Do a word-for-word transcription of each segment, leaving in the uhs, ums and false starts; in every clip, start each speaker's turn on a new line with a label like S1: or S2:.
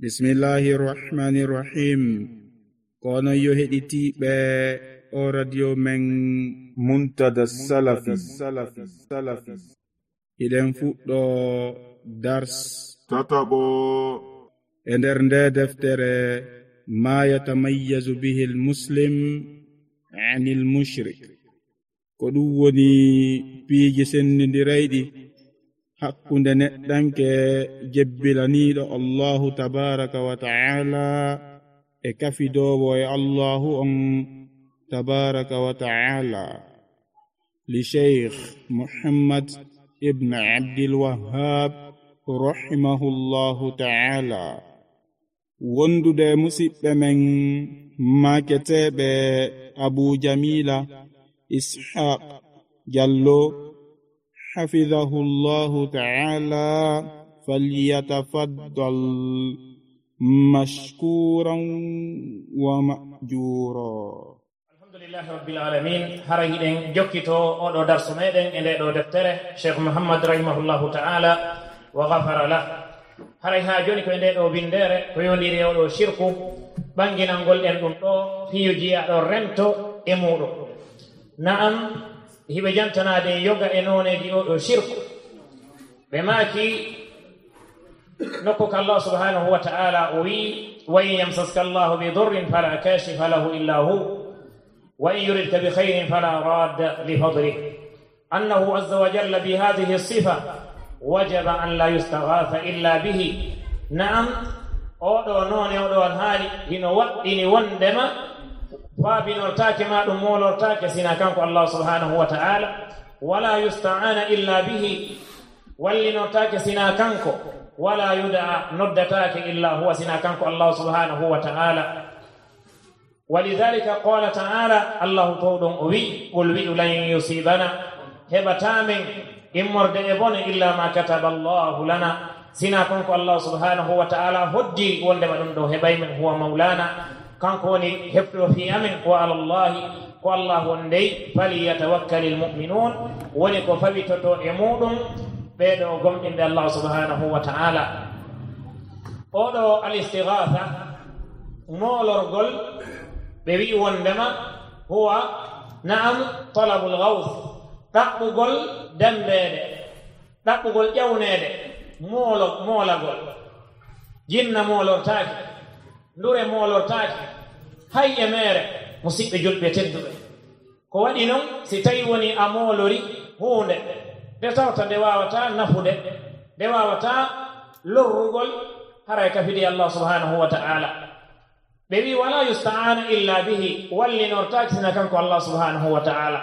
S1: Bismillahir Rahmanir Rahim. Kono yo heɗitiɓe o radio men Muntada Salafi Salafi Salafi. Iɗen fuɗɗo dars
S2: tataɓo
S1: e nder nde deftere ma yatamayyazu bihi almuslim ani almushrik. Ko ɗum woni piiji sendidirayɗi hakkunde neɗɗanke jebbilaniɗo Allahu tabaraka wa ta'ala e kafidowo e Allahu on tabaraka wa ta'ala. Li Sheikh Muhammad ibn Abdul Wahhab rahimahullahu ta'ala. Wondude musidɓe men maketeɓe Abu Jamila Ishaq Jallo حفظه الله تعالى فليتفضل مشكورا ومأجورا.
S3: الحمد لله رب العالمين. هرهيدن جوكيتو او درس ميدن اندي دو دفتره شيخ محمد رحمه الله تعالى وغفر له. haray ha joni ko ende do bindere ko yondiri o do shirku banginangol en dum do fiyuji ado rento e mudo. Naam hiɓe jantanade yoga e noneji oɗo shirku ɓe maaki nokku ko Allah subhanahu wa ta'ala o wi wa in yamsaska Allahu bi durrin fala kashifa lahu illa hu wa in yuridka bi khairin fala radda li fadlih annahu azza wa jalla bi hadhihi as-sifa wajaba an la yustaghatha illa bihi. Na'am oɗo none oɗo an haali hino waɗɗini wondema faabinortaake ma ɗum molortaake sina kanko Allah subhanahu wa ta'ala, wala yusta'ana illa bihi wallinortaake sina kanko, wala yudaa noddataake illa huwa sina kanko Allah subhanahu wa ta'ala. Walidhalika qala ta'ala, Allahu tawɗon o wi qul wi'u lan yusibana heɓatamen immorde e bone illa ma kataba Allahu lana sina kanko Allah subhanahu wa ta'ala hoddi wondema ɗum ɗo heɓaymen huwa maulana kanko woni hefto fi amin wa ala Allahi ko Allah wondey falyatawakkal almu'minun woni ko fawitoto e muɗum ɓeɗo gomɗinde Allah subhanahu wa ta'ala. oɗo al-istighatha molorgol ɓe wi wondema huwa na'am talabul ghawth ɗaɓɓugol dembede ɗaɓɓugol ƴawnede molo molagol jinna molortaki ndure molortaake hay e mere musidɓe julɓe tedduɓe ko waɗi noon si tawi woni a molori hunde nde tawta nde wawata nafude nde wawata lorrugol haray kafidi Allah subhanahu wa ta'ala. ɓe wi wala yusta'ana illa bihi wallinortaake sina kanko Allah subhanahu wa ta'ala.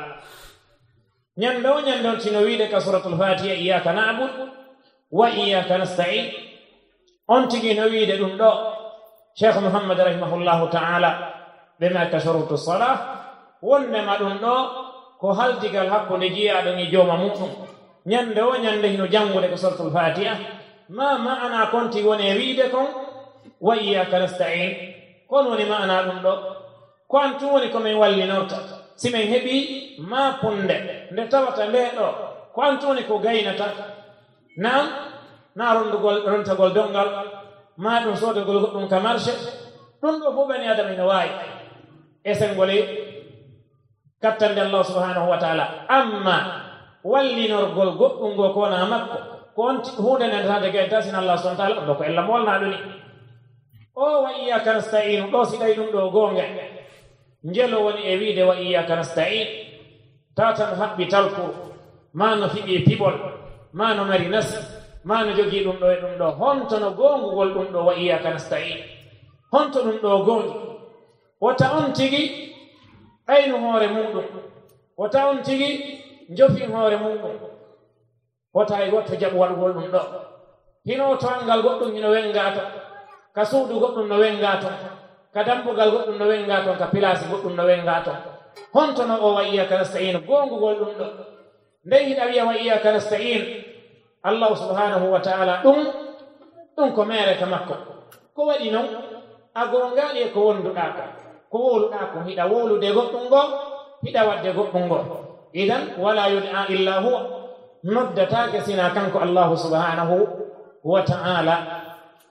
S3: ñande o ñande on tino wiide ka suratul fatiha iyyaka na'bud wa iyyaka nasta'in on tigi no wiide ɗum ɗo Sheikh Muhammad rahimahullahu ta'ala ɓe maka shurutu salah wonnema ɗum ɗo ko haldigal hakkunde jiyaɗon e jooma muɗum ñande o ñande hino jangude ko suratul fatiha ma ma'ana konti woni e wiide kon wa iyyaka nasta'in kon woni ma'ana ɗum ɗo ko antu woni komin wallinorta simin heɓi ma punde nde tawata nde ɗo ko antu woni ko gaynata naam na rondugol rontagol dongal ma ɗum sodogol goɗɗum ka marché ɗum ɗo fof bani adama ina waawi esengole kattande Allah subhanahu wa ta'ala. Amma wallinorgol goɗɗum go ko wona makko ko on hunde nandetade gaynta sin Allah subhanahu wa ta'ala ɗum ɗo ko ella molna ɗuni o wa iyyaka nasta'in ɗo si ɗawi ɗum ɗo gonga njelo woni e wiide wa iyyaka nasta'in tatan haɓɓi talku ma no fiɓi piɓol ma no mari nasi ma no jogii ɗum ɗo e ɗum ɗo honto no gongugol ɗum ɗo wa iyyaka nasta'in honto ɗum ɗo gongi wota on tigi aynu hoore muɗum wota on tigi jofi hoore muɗum wota e goɗɗo jaɓu waɗugol ɗum ɗo hino to angal goɗɗum hino wengato ka suudu goɗɗum no wengato ka dambugal goɗɗum no wengato ka pilasi goɗɗum no wengato honto no o wa iyyaka nasta'in gongugol ɗum ɗo ndey hiɗa wiya wa iyyaka nasta'in Allah subhanahu wa ta'ala ɗum ɗum ko mere ka makko ko waɗi noon a gongaɗi e ko wonduɗa ko ko woluɗa ko hiɗa wolude goɗɗum ngo hiɗa wadde goɗɗum ngo idan wala yud'a illa huwa noddatake sina kanko Allah subhanahu wa ta'ala.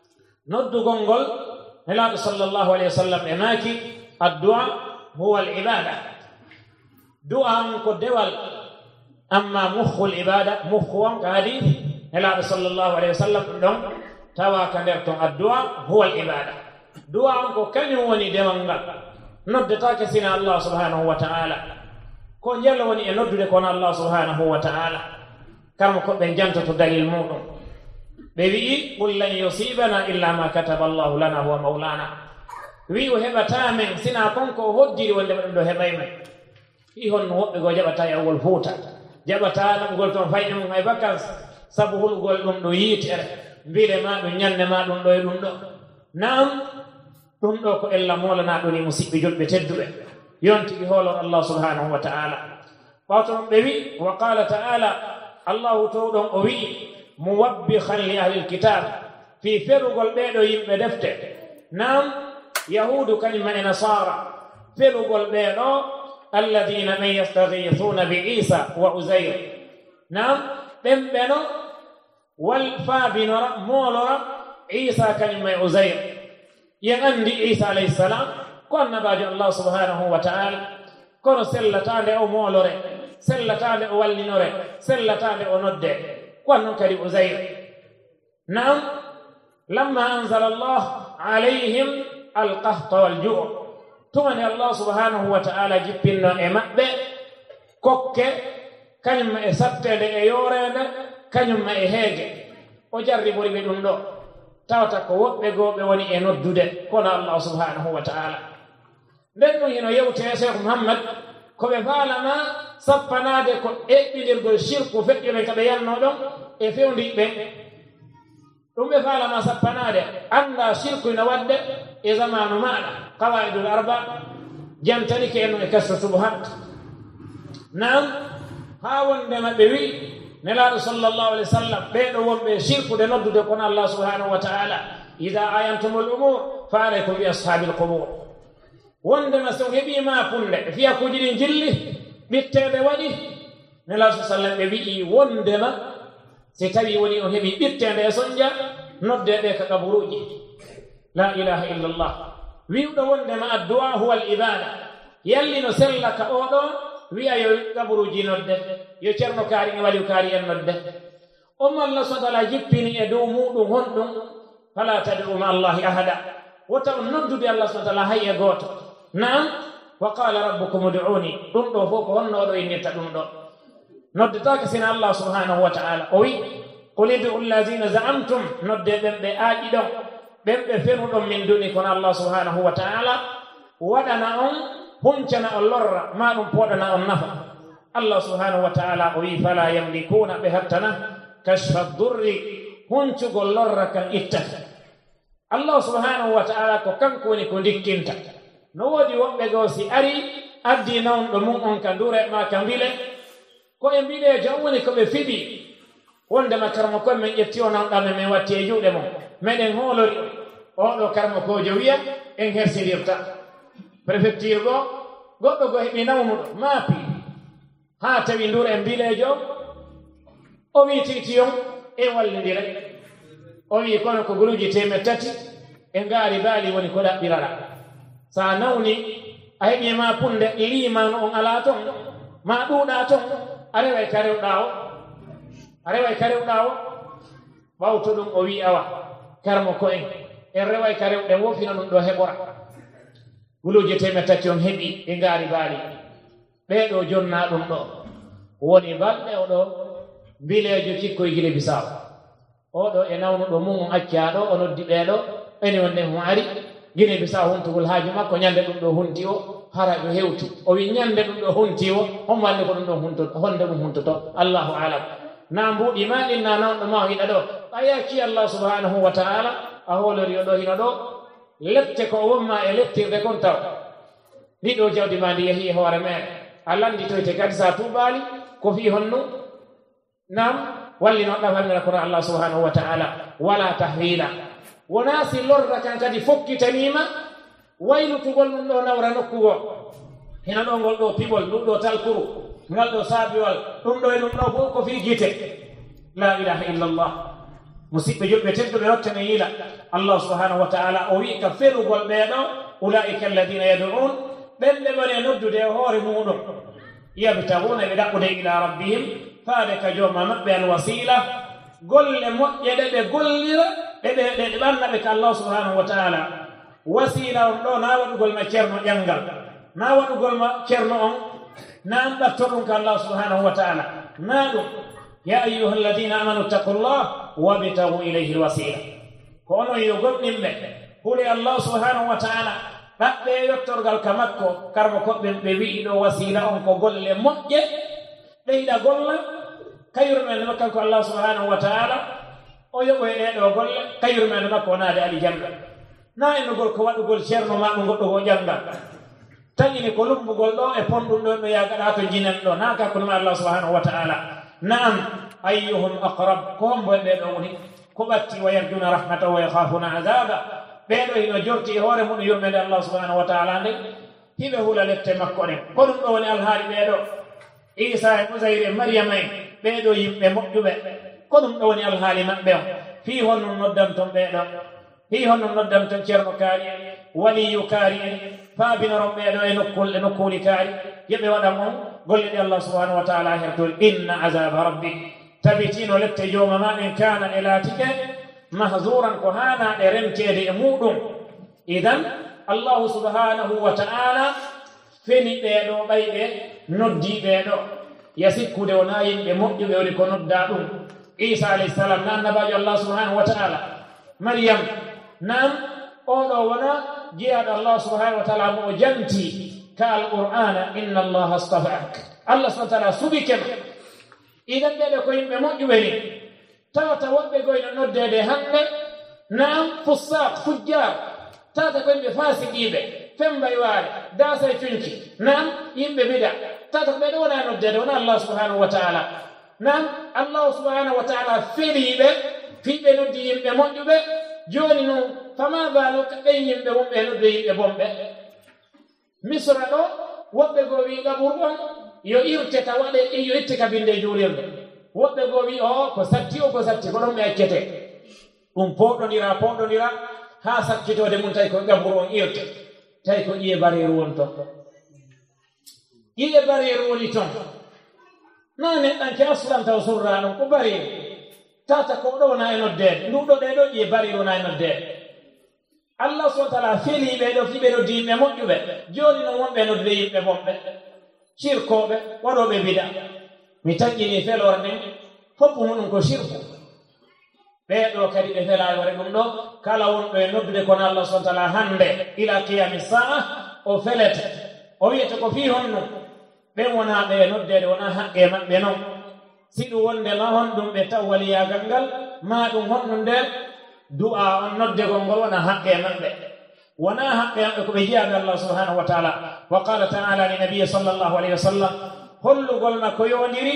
S3: noddugol ngol nelaɗo sallllahu alayhi wa sallam e maaki addu'a huwa al ibada du'a on ko dewal amma mukhul ibada mukhu on ka hadi nelaɗo sallllahu alayhi wa sallam ɗum ɗon tawa ka nder ton addu'a huwa al ibada du'a on ko kañum woni dewal ngal noddetake sina allah subhanahu wa ta'ala ko njella woni e noddude kono allah subhanahu wa ta'ala kamo ko ɓe jantoto dalil muɗum ɓe wi'i qul lan yusibana illa ma kataba allahu lana huwa maulana wi o heɓata men sina konko o hoddiri wonde ɓe ɗum ɗo heɓay men i honno woɓɓe goo jaɓata e awgol fuuta jaɓata ɗumgol toon fayɗe mum hay vacance sabu hulgol ɗum ɗo yiitere mbile ma ɗum ñande ma ɗum ɗo e ɗum ɗo naam ɗum ɗo ko ella molana ɗoni musidɓe julɓe tedduɓe yontigi hoolon allah subhanahu wa ta'ala ɓawtoon ɓe wi wa qala ta'ala allahu to ɗon o wi'i muwabbihan li ahli lkitab fi ferugol ɓeeɗo yimɓe defte naam yahudu kañuma e nasara ferugol ɓeeɗo alladina man yastaghithuna bi isa wa uzair naam ɓen ɓeno wal faabinora moolora isa kañuma e uzair yen anndi isa alayhi salam ko annabajo allah subhanahu wa ta'ala kono sellatande o moolore sellatande o wallinore sellatande o nodde ko non kadi uzair naam lamma anzala allah alayhim alqahta waljuu tumani allah subhanahu wa ta'ala jippinno e maɓɓe kokke kañumma e sattede e yorede kañumma e heege o jarribori ɓe ɗum ɗo tawata ko woɓɓe gooɓe woni e noddude kono allah subhanahu wa ta'ala nden ɗum hino yewte cheikh muhammad ko ɓe faalama sappanade ko eɓɓidirgol shirku feƴƴuɓe ka ɓe yanno ɗon e fewdiɓe ɗum ɓe faalama sappanade anda shirku ina wadde e zamanu maɗa qawaidul arba jantanike en e kasra subhat naam ha wondema ɓe wi nelaɗo sallllahu alih w sallam ɓeɗo wonɓe shirkude noddude kono allah subhanahu wa ta'ala ida ayantumul umur fa alaykum bi ashabil qubur wondema so heɓima funde fiya kuji ɗi jilli ɓittede waɗi nelaɗo sa sallam ɓe wi'i wondema si tawi woni o heɓi ɓittede e soñja nodde ɓe ka kaburuji la ilaha illa llah wiwɗo wondema addu'a huwa al ibada yallino sella ka oɗo wi'a yo kaburuji nodde yo ceerno kaari e waliw kaari en nodde on allah sotala jippini e dow muɗum honɗum fala tad'u ma allahi ahada wota on noddude allah sotala hay e gooto naam wa qala rabbukum ud'uni ɗum ɗo fof ko honno oɗo innirta ɗum ɗo noddetake sina allah subhanahu wa ta'ala o wi qul id'u alladina za'amtum nodde ɓen ɓe aaƴi ɗon ɓen ɓe fenuɗon min duni kono allah subhanahu wa ta'ala waɗana on huncana on lorra ma ɗum poɗana on nafa allah subhanahu wa ta'ala o wi fala yamlikuna ɓe hattana kashfa durri huncugol lorra kan ittata allah subhanahu wa ta'ala ko kanko woni ko dikkinta no woodi woɓɓe goo si ari addi nawɗo mum on ka ndure ma ka mbile ko e mbilejo on woni ko ɓe fiɗi wondema karmo kon min ƴetti o nawɗamen min watti e juuɗe mum meɗen hoolori oɗo karmo kojo wiya en hersidirta préfecture goo goɗɗo go heɓi nawnuɗo maapi haa tawi ndur e mbilejo o wi titiyon en wallidira o wi kono ko guluji temed tati e ngaari baali woni ko ɗaɓɓirara sa nawni a heɓi ma punde limano on ala ton ma ɗuuɗa ton a reway ka rewɗa o a reway ka rewɗa o ɓawto ɗum o wi awa karmo ko en en reway ka rewɗen wofina ɗum ɗo heɓora guluji temed tati on heɓi e ngaari baali ɓeeɗo jonna ɗum ɗo woni balɗe oɗo mbilejo cikkoye gile bisaw oɗo e nawnuɗo mum on accaɗo o noddi ɓeeɗo eni wonde mo ari gine bisaw huntugol haaju makko ñande ɗum ɗo hunti o hara ɗo hewti o wi ñande ɗum ɗo hunti o on walli ko ɗum ɗo hunto honde mum huntoto allahu alam na mbuɗi ma ɗin na nawɗo ma o hiɗa ɗo a yacci allah subhanahu wa ta'ala a hoolori o ɗo hino ɗo lette ko wonma e lettirde kon taw ɗiɗo jawdi ma ndi yehi e hoore meɗe a landitoyte kadi sa tuuɓali ko fi honnu nam wallino ɗafalmira kono allah subhanahu wa ta'ala wala tahwila wona si lorra kan kadi fokkitanima waylutugol ɗum ɗo nawra nokkugo hina ɗo ngol ɗo piɓol ɗum ɗo talkuru ngal ɗo saabiwal ɗum ɗo e ɗum ɗo fof ko fi gite la ilaha illa llah musidɓe julɓe tedduɓe rottene yiila allah subhanahu wa taala o wi ka felugol ɓeeɗo ulaika alladina yad'un ɓenɓe ɓone noddude e hoore muɗum yabtaguna ɓe ɗaɓɓude ila rabbihim faade ka jooma maɓɓe alwasila golle moƴƴe ɗe ɓe gollira ɗeɓe ɗe ɓannaɓe ka allah subhanahu wa taala wasila on ɗo na waɗugol ma ceerno ƴangal na waɗugol ma ceerno on na an ɓatto ɗum ka allah subhanahu wa taala na ɗum ya ayuha alladina amanu ittaqu llah wabtagu ilayhi lwasila ko onon yo gonɗinɓe huule allah subhanahu wa taala ɗaɓɓe yottorgal ka makko karmo koɓɓen ɓe wi'i ɗo wasila on ko golle moƴƴe ɗeyɗa golla kayrumen makko ko allah subhanahu wa taala o yoɓo e ɗeɗo golle kayrumen makko naade alijanna na enugol ko waɗugol ceerno maɗum goɗɗo ko ƴangal taƴini ko lumbugol ɗo e ponɗum ɗo no yagaɗa to jinen ɗo na kakkunuma allah subhanahu wa taala naam ayyuhum aqrab ko hombo e ɓeɗo woni ko ɓatti wa yarjuna rahmatahu wa yakhafuna azaba ɓeɗo hino jorti e hoore muɗum yurmede allah subhanahu wa taala nde hiɓe hula lette makko ɗen ko ɗum ɗo woni alhaali ɓeɗo isa e usayr e mariama en ɓeɗo yimɓe moƴƴuɓe ko ɗum ɗo woni alhaali maɓɓe o fii honnon noddan ton ɓeɗo fii honnon noddan ton ceerno kaari en waliyu kaari en faabinoron ɓeɗo e nokkul e nokkuli kaari yeɓe waɗan on golle ɗe allah subhanahu wa taala hertol inna azaba rabbik tabitino lette jooma maɗen kana e laatike mahzuran ko hanaɗe remtede e muɗum idan allahu subhanahu wa taala feni ɓeɗo ɓayɓe noddi ɓeɗo yasikkude wona yimɓe moƴƴuɓe woni ko nodda ɗum isa alayhi salam na annabajo allah subhanahu wa taala maryam nam oɗo wona jeyaɗo allah subhanahu wa taala mo o janti ka alqur'ana inna allaha astafak allah subhanahu wa taala subikema idan ɓeɗe ko yimɓe moƴƴuɓe ni tawata woɓɓe goyno noddede hande nam fussak fujjar tawata ko yimɓe fasiqiɓe fembaywaare daasa e cunci nam yimɓe bida tawata ko ɓeɗo wona noddede wona allah subhanahu wa taala nam allahu subhanahu wa taala feriɓe fiɓe noddi yimɓe moƴƴuɓe joni noon fama balu ɓen yimɓe wonɓe nodde yimɓe bomɓe misra ɗo woɓɓe goo wi ɗaɓur on yo irte ka waɗe yo itte ka binde juulirde woɓɓe goo wi o ko satti o ko satti ko ɗon ɓe accete ɗum poɗɗodira poɗɗodira ha sakkitode mum tawi ko ɗaɓur on irte tawi ko ƴiye bareeru woni ton ƴiye bareeru woni ton na neɗɗanke aslan taw surra ɗum ko bareeru tata ko ɗo wona e noddede nduɗo ɗe ɗo ƴiye bareeru wona e noddede allah subhanahu wa taala feli ɓeɗo fiɓe noddi yimɓe moƴƴuɓe joni noon wonɓe noddude yimɓe bonɓe cirkoɓe waɗoɓe bida mi taƴƴini felore nden foppu muɗum ko sirku ɓeɗo kadi ɓe fela ware ɗum ɗo kala wonɗo e noddude kono allah subhanahu wa taala hande ila qiyami sa'a o felete o wiyete ko fi honno ɓen wona ɓe noddede wona haqqe maɓɓe noon siɗu wonde ma honɗum ɓe taw waliyagal ngal ma ɗum honɗu nder du'a on noddegol ngol wona haqqe maɓɓe wona haqqe maɓɓe ko ɓe jiyaɓe allah subhanahu wa taala wa qala taala li nabiyi sallllahu alayhi wa sallam hollugol makko yondiri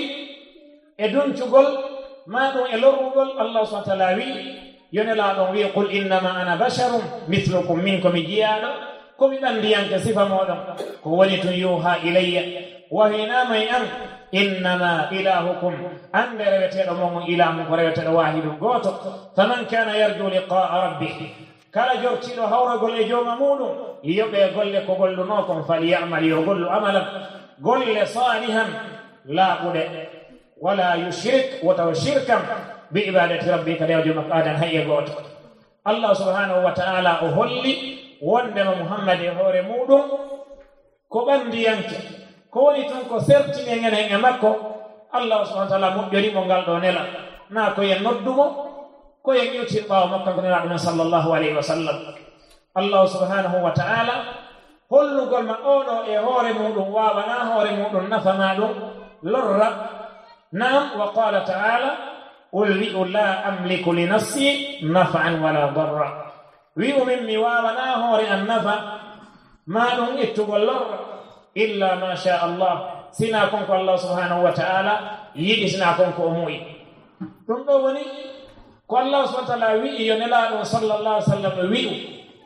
S3: e duncugol ma ɗum e lorrugol allah subhanahu wa taala wi yonelaɗon wi qul innama ana basharum mithlukum min komi jiyaɗo komi ɓandiyanke sifa moɗon ko woni tun yuha ilayya wahinamay an innama ilahukum ande reweteɗo mon ilahu ko reweteɗo wahiɗum goto faman kana yarju liqa'a rabbih kala jortiɗo hawragol e jooma muɗum yoɓe golle ko golluno kon falyamal yo gollu amalan golle salihan laaɓuɗe wala yushrik wotaw shirkam bi ibadati rabbi ka dewjo makko adan hayye goto allah subhanahu wa ta'ala o holli wondema muhammad e hoore muɗum ko ɓandiyanke ko woni tun ko sertine ngene e makko allah subhanahu wa ta'ala moƴƴorimo ngal ɗo nela na ko yen noddumo ko yen ƴewtir ɓaawo makko ko nelaɗo men sallllahu alayhi wa sallam allah subhanahu wa ta'ala hollugol ma oɗo e hoore muɗum wawana hoore muɗum nafana ɗum lorra nam wa qala ta'ala qul wi'u la amliku li nafsi naf'an wala darra wi'u min mi wawana hoore an nafa ma ɗum ittugol lorra illa ma sha allah sina konko allah subhanahu wa ta'ala yiɗi sina konko o muyi ɗum ɗo woni ko allah subhanahu wa ta'ala wi'i yo nelaɗo sallallahu alaihi wasallam wi'u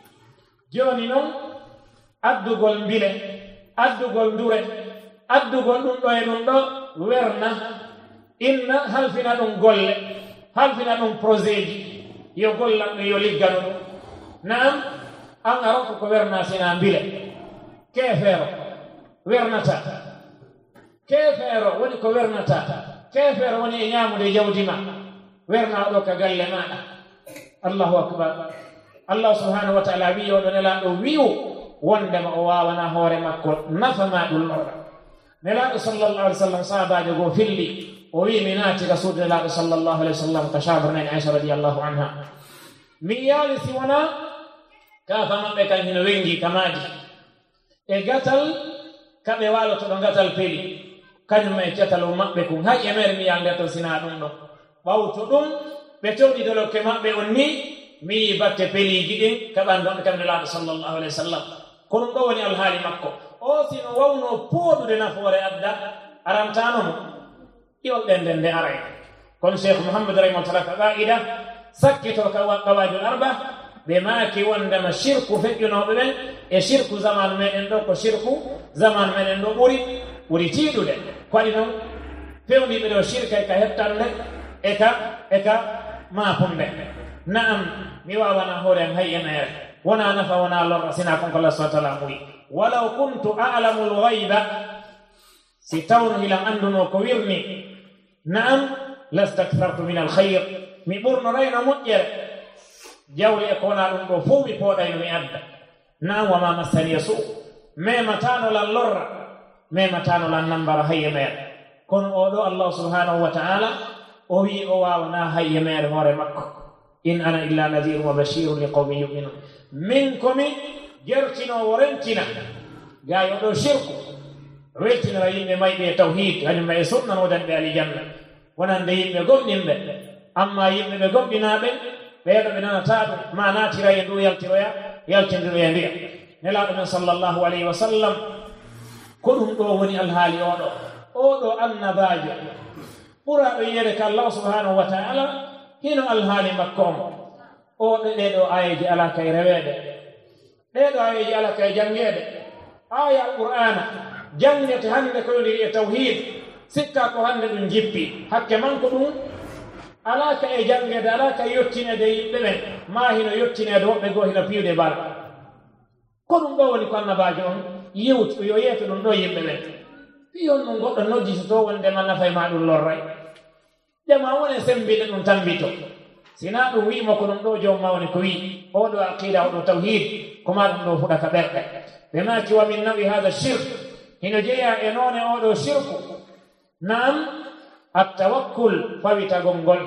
S3: joni noon addugol mbile addugol ndure addugol ɗum ɗo e ɗum ɗo werna inna halfina ɗum golle halfina ɗum projet ji yo gollanɓe yo liggano ɗum naam an aronko ko werna sina mbile keefeero wernata keefeero woni ko wernata keefeero woni e ñaamude jawdi ma werna ɗo ka galle maɗa allahu akbar allah subhanahu wa taala wi oɗo nelaɗo wi'u wondema o wawana hoore makko nafa ma ɗum lorra nelaɗo sallllahu alih w sallam sahabajo goo filli o wi mi naati rasude nelaɗo sallllahu alih wa sallam ka chabrnaine aicha radiallahu anha mi yaali si wona kaafa maɓɓe kan hino wengi kamaji e gatal kaɓe waloto ɗo gatal peli kañum e cetalo maɓɓe kum hay e mere mi yaldeto sina ɗum ɗo ɓawto ɗum ɓe towɗi dolokke maɓɓe on ni mi yi batte peliji ɗin kaɓanɗonɓe kam nelaɗo sallllahu alih wa sallam ko ɗum ɗo woni alhaali makko o sino wawno pooɗude nafoore adda arantanomo iwol ɗen nden nde aray kono cheikh mouhamadou rahimahullah ka qa'ida sakkito ka qawajul arba ɓe maaki wondema shirku feƴƴunoɓe ɓen e shirku zamanu meɗen ɗo ko shirku zamanu meɗen ɗo ɓuri ɓuri tiiɗude koɗi noon pewniɓe ɗo shirka e ka hettande e ka e ka maapunde naam mi wawana hoore am hay e mere wona nafa wona lorra sina konko allah subahana taala muyi walaw kuntu a'lamu lghayba si tawno hilan anduno ko wirni naam lastaktartu min alkhayr mi ɓurnorayno moƴƴere jawli e ko wona ɗum ɗo fof mi pooɗayno mi adda naam wama massaniya suu mematanolan lorra mematanolan nambara hay e mere kono oɗo allah subhanahu wa taala o wi o wawana hay e mere hoore makko in ana illa nadiru wa bashiru li qawmin yuminun min komi jertinowo rentina gayo ɗo shirku weltinira yimɓe mayɓe e tawhid kañum e sunna nodanɓe alijanna wonande yimɓe gomɗinɓe amma yimɓe ɓe gomɗinaɓe ɓeeɗo ɓe nanata ɗum ma natira e ndu yaltiroya yaltidiroya ndiya nelaɗo men sallllahu alayhi wa sallam ko ɗum ɗo woni alhaali oɗo oɗo annabajo ɓuraɗo yiyede ka allah subhanahu wa taala hino alhaali makko on oɗo ɗeɗo ayeji ala kay reweede ɗeɗo ayeji ala kay jangeede aya alqur'ana jangete hande ko yondiri e tawhid sikka ko hande ɗum jippi hakke manko ɗum alaka e jangede alaka e yottinede yimɓe ɓen ma hino yottinede woɓɓe goo hino piwde bala ko ɗum ɗo woni ko annabajo on yewtu yo yeeto ɗum ɗo yimɓe ɓen piyon ɗum goɗɗo noddito to wondema nafay ma ɗum lorray ƴama wone sembide ɗum tambito sina ɗum wi'imo ko ɗum ɗo jom mawni ko wi oɗo aqida oɗo tawhid koma ɗum ɗo fuɗaka ɓerɗe ɓe maki wa min nawi hada shirk hino jeeya e noone oɗo shirku naam attawakkul fawitagol ngol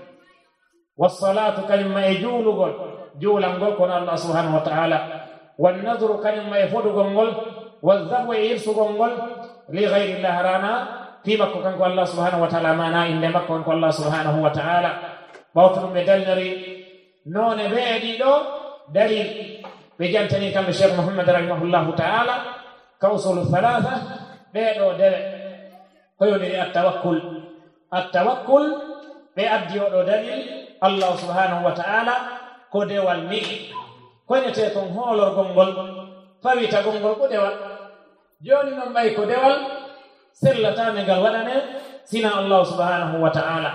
S3: wassalatu kañumma e juulugol juulangol kono allah subhanahu wa taala wannadru kañumma e foɗugol ngol wadhabu e yirsugol ngol li gayrillah rana fi makko kanko allah subhanahu wa taala mana inde makko kanko allah subhanahu wa taala ɓawto ɗum ɓe dalniri noone ɓeeɗi ɗo dalil ɓe jantani kamɓe cheikh mouhammad rahimahullahu taala kawsolu halatha ɓeeɗo dewe koyoniri attawakkul attawakkul ɓe addi oɗo dalil allah subhanahu wa taala ko dewal ni koñete kon hoolorgol ngol fawitagol ngol ko dewal joni noon ɓay ko dewal sellatane ngal waɗane sina allah subhanahu wa taala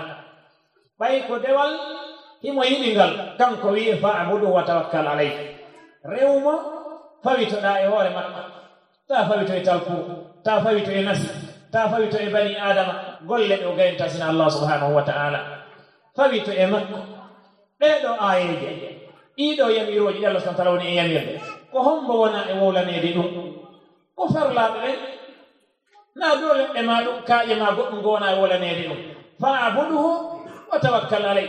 S3: ɓay ko dewal himo yiɗi ngal kanko wi'e fa abudu wa tawakkal alayh rewmo fawitoɗa e hoore makko ta fawito e talpur ta fawito e nasi ta fawito e bani adama golle ɗo gayinta sina allah subhanahu wa taala fawito e makko ɗeɗo ayeje ɗiɗo yamiroji allah subhanahu wa taala woni e yamirde ko hombo wona e wowlanede ɗum ko farlaɓe ɓen na dole ɓe ma ɗum kaaƴe ma goɗɗum ngo wona e wowlanede ɗum fa abuduhu wa tawakkal alay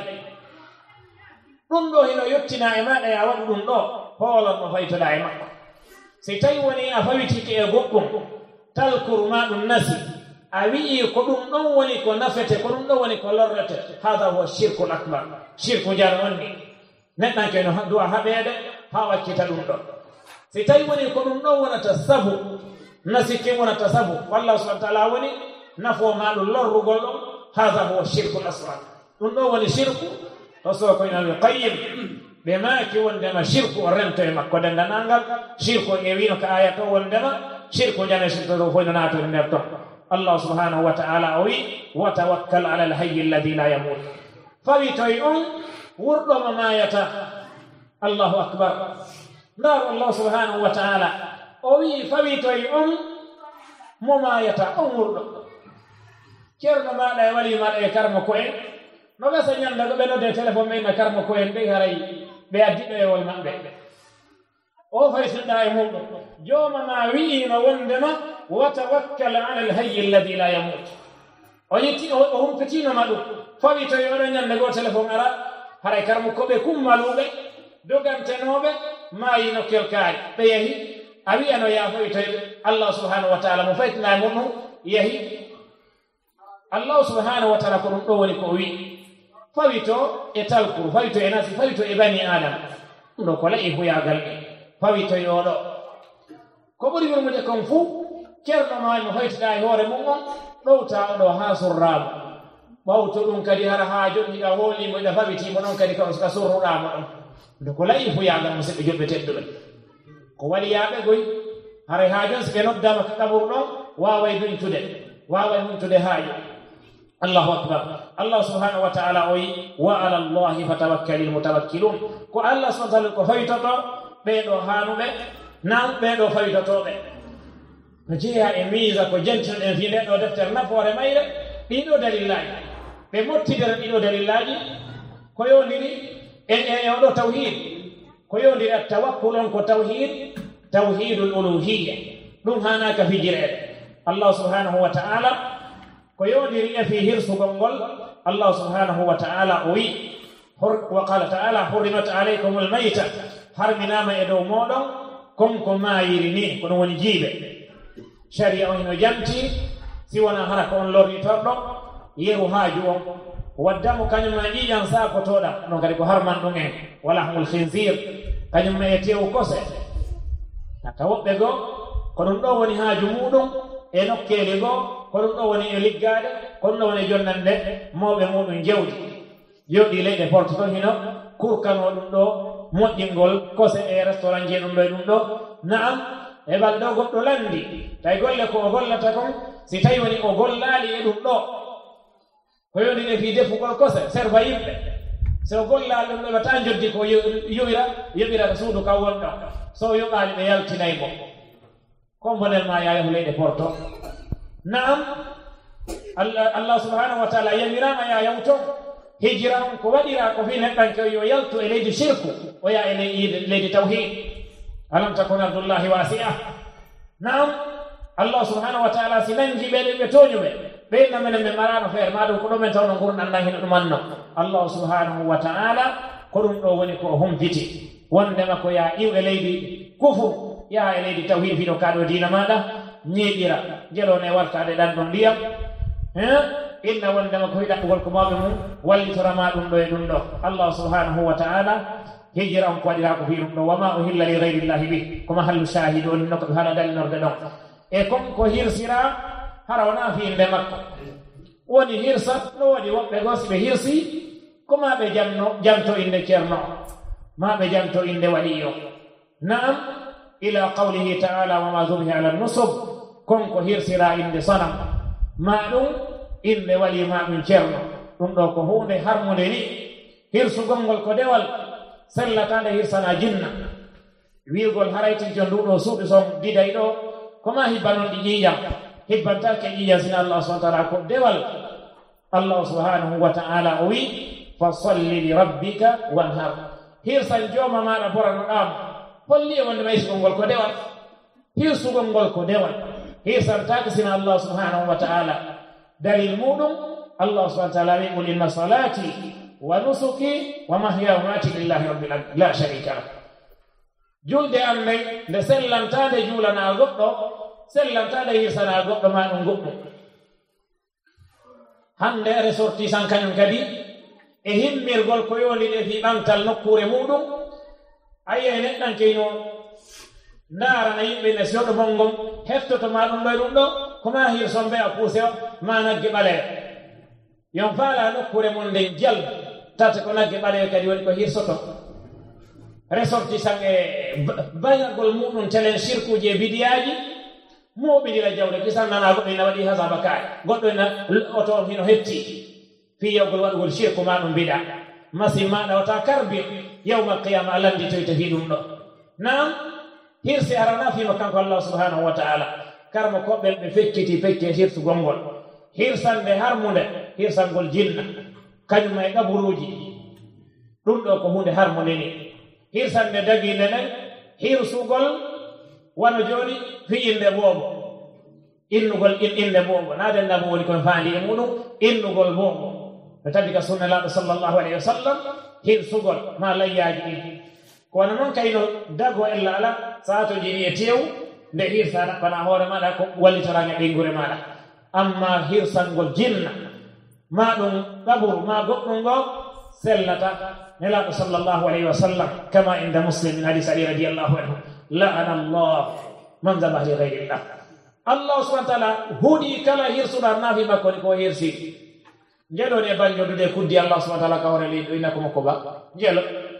S3: ɗum ɗo hino yottina e maɗa ya waɗu ɗum ɗo hoolon no faytoɗa e makko si tawi woni a fawitike e goɗɗum talkuru ma ɗum nasi a wi'i ko ɗum ɗon woni ko nafete ko ɗum ɗon woni ko lorrete hada huwa shirkul akbar shirku jar wonni neɗɗanke no duwa haɓeede ha waccita ɗum ɗon si tawi woni ko ɗum ɗon wonata sabu nasi kin wonata sabu wallahu subhanahu wa taala woni nafo ma ɗum lorrugol ɗon hada huwa shirkul asghar ɗum ɗon woni shirku o soo ko inal qayyim ɓe maaki wondema shirku o rento e makko dendanangal shirku e wino ko aya to wondema shirku jane shirku ɗo fof no naatore nder ton allah subhanahu wa taala o wi wa tawakkal ala alhayyi alladi la yamut fawitoy on wurɗoma mayata. Allahu akbar. Ndaaru Allah subhanahu wa ta'ala o wi fawitoy on mo mayata on wurɗo. Ceerno maɗa e wali maɗa e karmo ko'en no gasa ñanda ɗo ɓe nodde téléphone men na karmo ko'en ɓe haray ɓe addi ɗoyewol maɓɓe o faytinɗa e muɗum jooma ma wi'ino wondema wa tawakkal ala alhayyi alladi la yamut o yetti o humpitinooma ɗum fawi to oɗo ñande goo téléphone ara haray karmo koɓe kummaluɓe dogantenoɓe maayi nokkel kaari ɓe yehi a wiyano ya fawi to Allah subhanahu wa taala mo faytina e muɗum yehi Allah subhanahu wa ta'ala ko ɗum ɗo woni ko wi fawito e talkuru fawito e nasi fawito e bani adam ɗum ɗo ko la'i huyagal ɗe fawito e oɗo ko ɓuri wurmude kon fuu ceerno maani mo fawtiɗa e hoore mum on ɗowta oɗo haa surramo ɓawto ɗum kadi hara haa joɗɗiɗa hoolimo ɗa fawitimo noon kadi ka surruɗamo ɗon nde ko la'i huyagal musidɓe joɓɓe tedduɓe ko waliyaɓe goy haray haa jon si ɓe noddama ka ɗaɓuru ɗon waway duñtude waway humtude haaji Allahu akbar. Allah subhanahu wa ta'ala oyi wa ala Allahi fatawakkalil mutawakkilun ko Allah subhanahu wa ta'ala ko fawitoto ɓeeɗo haanuɓe nan ɓeeɗo fawitotoɓe no jeeya e miisa ko jentinoɗen fi ndeɗo deftere nafoore mayre ɗiɗo dalillaji ɓe mottidere ɗiɗo dalillaji ko yondiri e e oɗo tawhid ko yondiri at tawakkul on ko tawhid tawhidul uluhiyya ɗum hanaka fijireɗe Allah subhanahu wa ta'ala ko yondiri e fi hirsugol ngol Allah subhanahu wa ta'ala o wi wa qala ta'ala hurrimat alaykum almayta harminama e dow moɗon konko mayiri ni kono woni jiiɓe sharia o hino janti si wona hara ko on lorri torɗo yeru haaju on waddamo kañumma ƴiƴan sakotoɗa ɗon kadi ko harman ɗum en wala humul khinsir kañumma e tewu kose taka woɓɓe goo ko ɗum ɗo woni haaju muɗum e nokkeli goo ko ɗum ɗo woni e liggade ko ɗum ɗo woni e jonnande mawɓe muɗum jewdi yoɗi leyɗe portoto hino kurkano ɗum ɗo moƴƴingol kose e restaurant je ɗum ɗo e ɗum ɗo naam e balɗo goɗɗo landi tawi golle ko o gollata kon si tawi woni o gollali e ɗum ɗo ko yoni e fi defugol kose serva yimɓe so gollali ɗum ɗo ɓe ta joddi ko yoɓira yoɓira ko suudu kam wonɗo so yoɓali ɓe yaltinayi mo kombonel ma yayahu leyɗe porto naam Allah subhanahu wa ta'ala yamirama ya yawto hijira on ko waɗira ko fi neɗɗanke yo yaltu e leydi shirku o ya e leydi tawhid alam takun ardullahi wasi'a naam Allah subhanahu wa ta'ala si nangi ɓeɗe ɓe toñuɓe ɓeyna menen ɓe marano feere ma ɗum ko ɗo men tawno gurɗanna hino ɗumanno Allah subhanahu wa ta'ala ko ɗum ɗo woni ko humfiti wondema ko ya iw e leydi kufur yaha e leydi tawhid fiɗo kaɗo dina maɗa ñiiɓira jelone wartade ɗan ɗon ndiyam inna wondema ko hiɗaɓugol ko mawɓe mum wallitorama ɗum ɗo e ɗum ɗo Allah subhanahu wa ta'ala hijira on ko waɗira ko fi ɗum ɗo wama uhilla li gayrillahi bi ko mahallu shahid woni nokko ɓe haala dalinorde ɗon e kon ko hirsira hara wona fi nde makko woni hirsa ɗo waɗi woɓɓe goo si ɓe hirsi ko ma ɓe janno janto inde ceerno ma ɓe janto inde waɗiyo naam ila qawlihi ta'ala wama zubihi ala nusub kon ko hirsira inde sanam ma ɗum inde wali ma ɗum ceerno ɗum ɗo ko hunde harmude ni hirsugol ngol ko dewal sellatande hirsana jinna wiigol haraytijo nduɗo suuɗi son diday ɗo koma hibba noon ɗi ƴiƴam hibbantake ƴiƴam sina Allah subhanahu wa ta'ala ko dewal Allah subhanahu wa ta'ala o wi fa salli li rabbika wanhar hirsan jooma maɗa boranoɗama holli e wonde maysugol ngol ko dewal hirsugol ngol ko dewal hirsantake sina Allah subhanahu wa ta'ala dalil muɗum Allah subhanahu wa ta'ala wi qul inna salati wa nusuki wa mahya wa mamati lillahi rabbil alamin la sharika lah julde am nay nde sellantade juulana goɗɗo sellantade hirsana goɗɗo ma ɗum goɗɗum hande ressortissant kañum kadi e himmirgol ko yolide fi ɓantal nokkure muɗum ayiye neɗɗankeyno ndaarana yimɓe ne soɗo mongom heftoto ma ɗum ɗo e ɗum ɗo koma hirson mbe a puuse o ma nagge ɓaleere yon faala nokkure mum nden jal tata ko nagge ɓaleere kadi woni ko hirsoto ressortissant e bañagol muɗum telen shirkuji e bidiyaji moɓidira jawde kisan nana goɗɗo ina waɗi hasaba kaye goɗɗo ina oto hino hetti fiyawgol waɗugol shirku ma ɗum biɗa masi maɗa wata karbi yawma alqiyama alandi toy tafi ɗum ɗo nam hirsi arana fima kanko Allah subhanahu wa ta'ala karmo koɓɓel ɓe fecciti fecce hirsu gongol hirsande harmude hirsangol jinna kañum e ɗaɓuruji ɗum ɗo ko hunde harmude ni hirsande daginde nden hirsugol wano joni fiyinde boobo innugol inde boobo na dendago woni koye faandi e muɗum innugol boobo no tabi ka sunna laɗo sallllahu alayhi wa sallam hirsugol ma layyaji ɗi kono noon kayno dago ella ala sato jini e tew nde hirsa ɗaɓɓana hoore maɗa ko wallitoraga ɗingure maɗa amma hirsangol jinna ma ɗum ɗaɓuru ma goɗɗum ngo sellata nelaɗo sallllahu alayhi wa sallam kama inda muslim min hadis ali radiallahu anhu la'ana allah man zabaha li gayrillah allah subhana taala huuɗi kala hirsuɗa naafi makko ni ko hirsi jeɗoni e banjodude kuddi allah subhana taala kawre li ɗo inako makko ba jeelo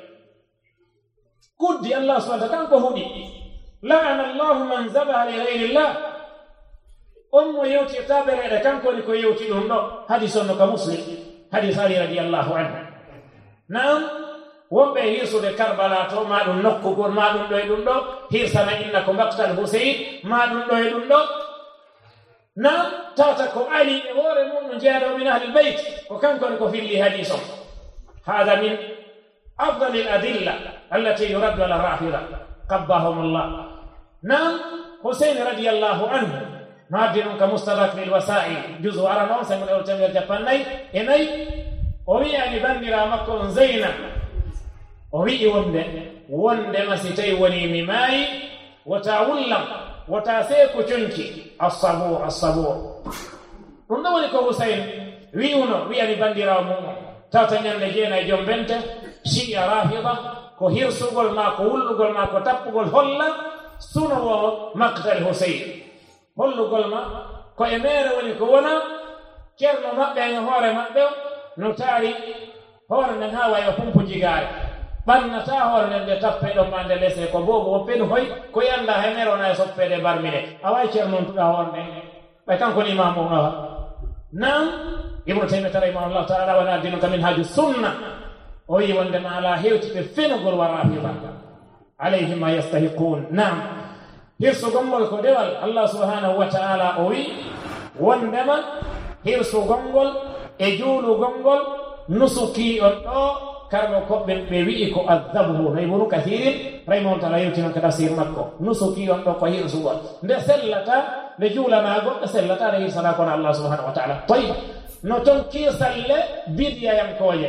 S3: kuddi allah subhana taala kanko huuɗi la'ana allahu man zabaha li gayrillah on mo yewtirta ɓereɗe kankoni ko yewti ɗum ɗo hadis onno ka muslim hadis ali radiallahu anhu naam wonɓe hirsude karbala to ma ɗum nokkugol ma ɗum ɗo e ɗum ɗo hirsana inna ko maktal husein ma ɗum ɗo e ɗum ɗo naam tawta ko ali e hoore mum no jeyaɗo min ahli lbeyt ko kankoni ko filli hadis o hada min afdal l adilla allati yuraddu ala rafida qabbahum llah naam husein radiallahu anhu no addi ɗum ka mustadrak lil wasail jusu ara noon sengo ɗewol temeder japannayyi e nayi o wiyani bandira makko on zeynab o wi'i wonde wonde masi tawi woni mi maayi wota wullam wota seeko conki assabour assabour ɗum ɗo woni ko husayn wi'uno wiyani bandirawo mum tawta ñande jeena e joom bente shi'a rafida ko hirsugol ma ko wullugol ma ko tappugol holla sunowo maktal husayn hollugol ma ko e mere woni ko wona ceerno maɓɓe e hoore maɓɓe no taari hoore nden ha wayi o pumpu jigaare ɓannata hoore nden nde tappe ɗon ma nde lese ko boobo woppeni hoy ko yanda hay mere wona e soppede barmine a wawi ceerno on tuɗa hoore nden ɓay kankoni imam o awa nam ibnu taymiyata rahimahullahu taala wona dino kamin haaju sunna o wi wondema ala hewtiɓe fenugol wa rafida alayhim ma yastahiqun nam hirsugolngol ko ɗewal allah subhanahu wa taala o wi wondema hirsugolngol e juulugolngol nusuki on ɗo karno koɓɓe ɓe wi'i ko addabuhu no ibnu kathirin rahimahullahu taala yewti noon ko tafsir makko nusuki on ɗo ko hirsugol nde sellata nde juulana goɗɗo sellata nde hirsana kono allah subhanahu wa taala toyi no toon kirsalle bidiyayankoje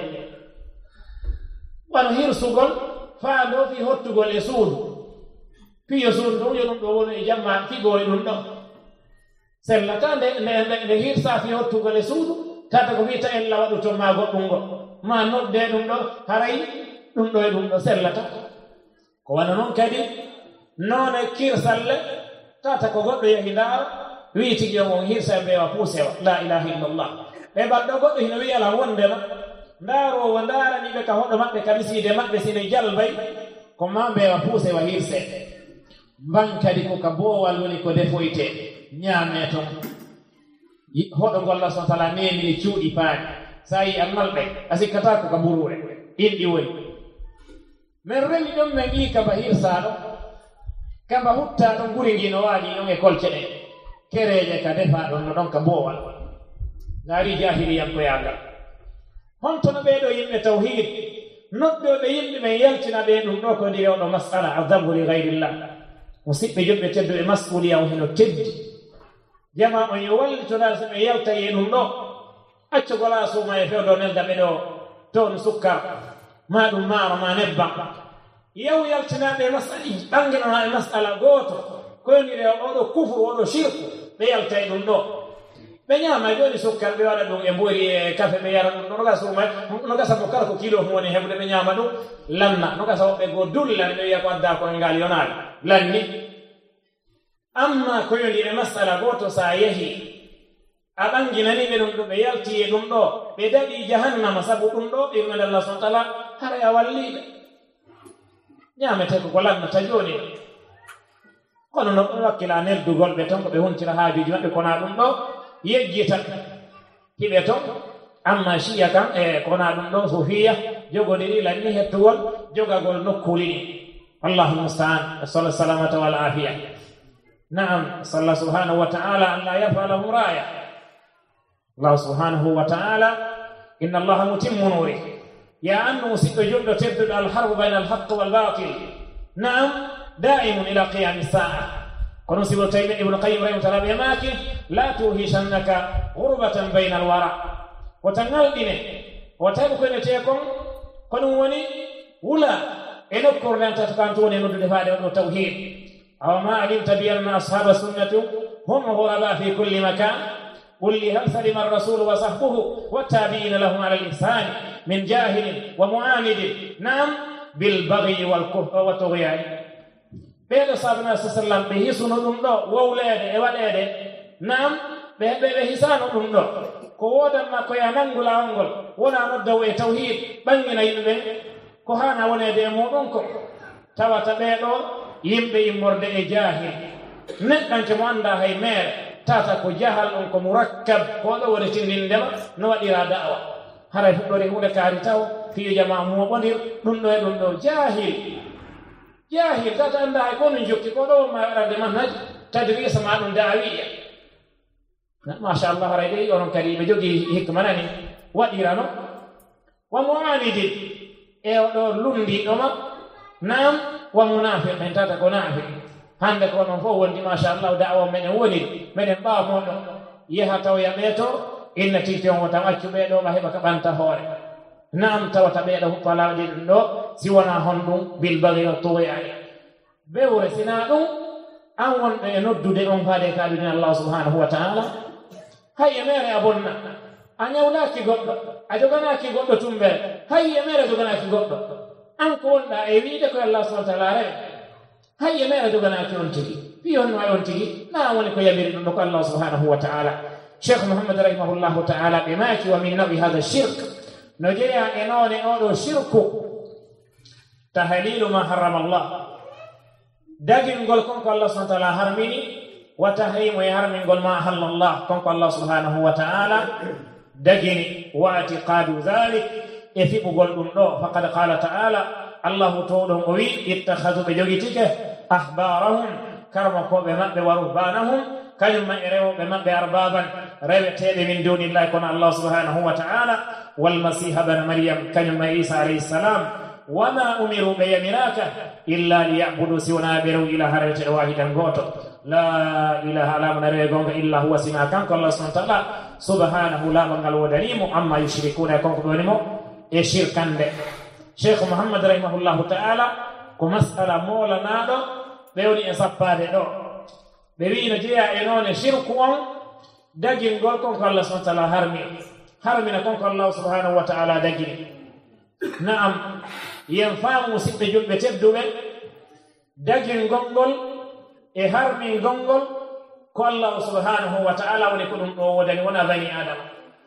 S3: wano hirsugol faando fi hottugol e suudu piyo suudu ɗum yo ɗum ɗo woni e jamma figo e ɗum ɗo sellata nde nde hirsa fi hottugol e suudu tata ko wiyta en lawaɗu toon ma goɗɗum ngo ma nodde ɗum ɗo haray ɗum ɗo e ɗum ɗo sellata ko wana noon kadi noone kirsalle tata ko goɗɗo yahi ndaaro wi tigi o on hirsa mbewa puusewa la ilaha illallah ɓe mbaɗɗo goɗɗo hino wi ala wondema ndaarowo ndaaraniɓe ka hoɗo maɓɓe ka misiide maɓɓe sine jalbay ko ma mbewa puusewa hirsede mban kadi ko ka boowal woni ko defoyte ñaame toon hoɗo ngo allah subahana taala nemini cuuɗi paani sa yi annalɓe a sikkata ko ka buruure inɗi woni min rewi ɗon min ƴii kaba hirsaaɗo kamba hutta ɗon guri ndi no waaɗi ɗon e kolce ɗe kereeje ka defa ɗon no ɗon ka boowal ngaari jahiliyankoyagal hontono ɓeeɗo yimɓe tawhid noddoɓe yimɓe ɓen yaltina ɓe ɗum ɗo ko ndiri oɗo masala adabu li gayrillah musidɓe joɓɓe tedduɓe mas'uliya o hino teddi jama on yo wallitoɗa so ɓe yaltaye ɗum ɗo accogola suuma e fewdo nelda ɓe ɗo toon sukkar ma ɗum maaro ma nebbam yaw yaltinaɓe masala ɓanginona e masala gooto koyndire oɗo kufru oɗo shirku ɓe yalta e ɗum ɗo ɓe ñaama joni sukkar ɓe waɗa ɗum e mbori e kafe ɓe yara ɗum no gasa suuma no gasa mo kala ko kilo fu woni heɓde ɓe ñaama ɗum lanna no gasa woɓɓe goo dullani ɓe wiya ko adda koye ngal yonaali lanni amma koyondire masala gooto sa yehi a ɓanginaniɓe ɗum ɗo ɓe yalti e ɗum ɗo ɓe daɗi jahannama sabu ɗum ɗo ɓirmede allah subahana taala hara a walliɓe ñaamete ko ko lannata jooni kono no ɓe wakkila neldugol ɓe ton ko ɓe huntira haabiji maɓɓe kona ɗum ɗo yejji tan hiɓe ton amma shiya kam e kona ɗum ɗo sufiya jogodiri lanni hettugol jogagol nokkuli wallahu musta'an sala salamata wal afiya na'am salla subhanahu wa ta'ala an la yaf'alahu raya Allah subhanahu wa ta'ala inna Allah mutimmu nuri ya annu sitta jumdo tebdu al harb bayna al haqq wal batil na'am da'imun ila qiyam as-sa'a kono sibo taymi ibn qayyim rahimahullah yamaki la tuhishannaka ghurbatan bayna al wara wa tanaldine wa tabu ko ne tekon kono woni wula eno kornanta takantone no defaade o tawhid aw ma alimta bi anna ashab sunnati hum ghuraba fi kulli makan qul li hal salima ar-rasul wa sahbuhu wa tabi'ina lahum ala al-ihsan min jahil wa mu'anid nam bil baghi wal kufr wa tughyan beedo sabna sallallahu be hisuno dum do wowlede e wadede nam be be be hisano dum do ko wodan ma ko ya nangula ongol wona nodda we tawhid bangina yimbe ko hana wonede e modon ko tawata be do yimbe immorde e jahil neddanke mo anda hay mere tata ko jahal on ko murakkab ko do woni tindindema no wadira da'wa haray fuddore hunde kaari taw fi jama mo bondir dum do e dum do jahil jahil tata anda hay ko no jokki ko do ma arande manhaj tadris ma dum da'wiya ma sha Allah haray de onon kadi be jogi hikmanani wadirano wa mu'anidin e do lundi do ma nam wa munafiqin tata ko nafiq hande ko non fo wondi ma sha Allah da'wa men woni menen ba mo do yeha taw ya beto inna titi on wata accu be do ma heba ka banta hore nam tawata be do palawdi do siwana hondum bil baghi wa tughya be wore sina dum an won be noddude on faade ka bi Allah subhanahu wa ta'ala hayya mere abonna anyawlaki goddo ajoganaki goddo tumbe hayya mere joganaki goddo an ko wonda e wiide ko Allah subhanahu wa ta'ala re hayya mere joganaki on tigi fi on wa on tigi na woni ko yamiri dum ko Allah subhanahu wa ta'ala Sheikh Muhammad rahimahullahu ta'ala bimaki wa min nabi hada shirk nojeya enone odo shirku tahlilu ma harrama Allah dagin gol kon ko Allah subhanahu wa ta'ala harmini wa tahrimu yarmingol ma halallah konko Allah subhanahu wa ta'ala dagini wa i'tiqadu dhalik e fibugol dum do faqad qala ta'ala Allah tawdum o wi ittakhadhu bi jogitike ahbarahum karma ko be mabbe warubanahum kanyum ma erewo be mabbe arbaban rewetebe min dunillahi kono Allah subhanahu wa ta'ala wal masih ibn maryam kanyum ma Isa alayhi salam wama umiru bi yaminaka illa liya'budu siwana biru ila harati wahidan goto la ilaha illa man regonga illa huwa sina kanko Allah subhanahu wa ta'ala subhanahu la mangal wadanimu amma yushrikuna kanko bonimo e shirkande Sheikh Muhammad rahimahullahu ta'ala ko mas'ala mola nado bewni e sappade do be wi no jeya e non shirku on dagin gol kanko Allah subhanahu wa ta'ala harmi harmina kanko Allah subhanahu wa ta'ala dagini na'am yanfa'u sibbe julbe tedduɓe dagin gongol e harmi gongol ko Allah subhanahu wa ta'ala woni ko dum do wodani wona bani adam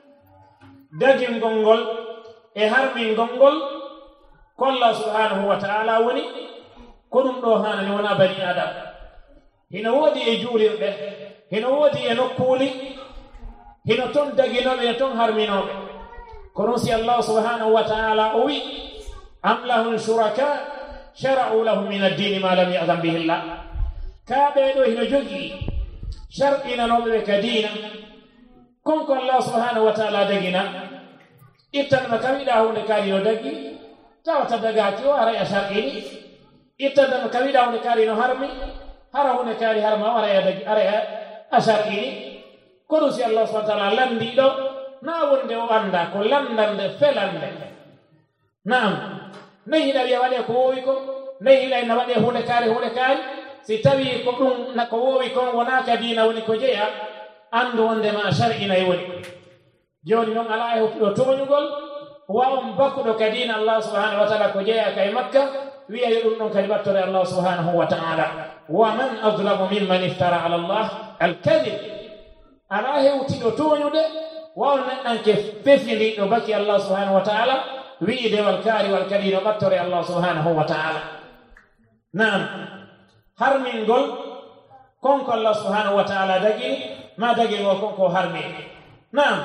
S3: dagin gongol e harmi gongol ko Allah subhanahu wa ta'ala woni ko dum do hanani wona bani adam hina wodi e julirbe hina wodi e nokkuli hina ton daginoɓe ton harminoɓe kono si Allah subhanahu wa ta'ala o wi am lahum shuraka shara'u lahum min ad-din ma lam ya'zam bihi Allah kaabe do hino jogi shar'ina no be kadina konko Allah subhanahu wa ta'ala dagina itan makawida hunde kali no dagi tawata daga ki wara ya shar'ini itan makawida hunde kali no harmi hara hunde kali harma wara ya dagi ara ya shar'ini kono si Allah subhanahu wa ta'ala landi do na wonde o anda ko landande felande naam nayi da wiya wade ko wowi ko nayi la na wade hunde kare hunde kare si tawi ko dum na ko wowi ko wona ka dina woni ko jeya andu wonde ma shar'ina woni joni non ala e do toñugol wa on bakkudo ka dina Allah subhanahu wa ta'ala ko jeya kay makka wiya yudum non kadi battore Allah subhanahu wa ta'ala wa man azlamu mimman iftara ala Allah al-kadhib ala he utido toñude wawna anke fefindi do baki Allah subhanahu wa ta'ala wiide wal kari wal kadino battore Allah subhanahu wa ta'ala naam harmin gol konko Allah subhanahu wa ta'ala dagi ma dagi go konko harmi naam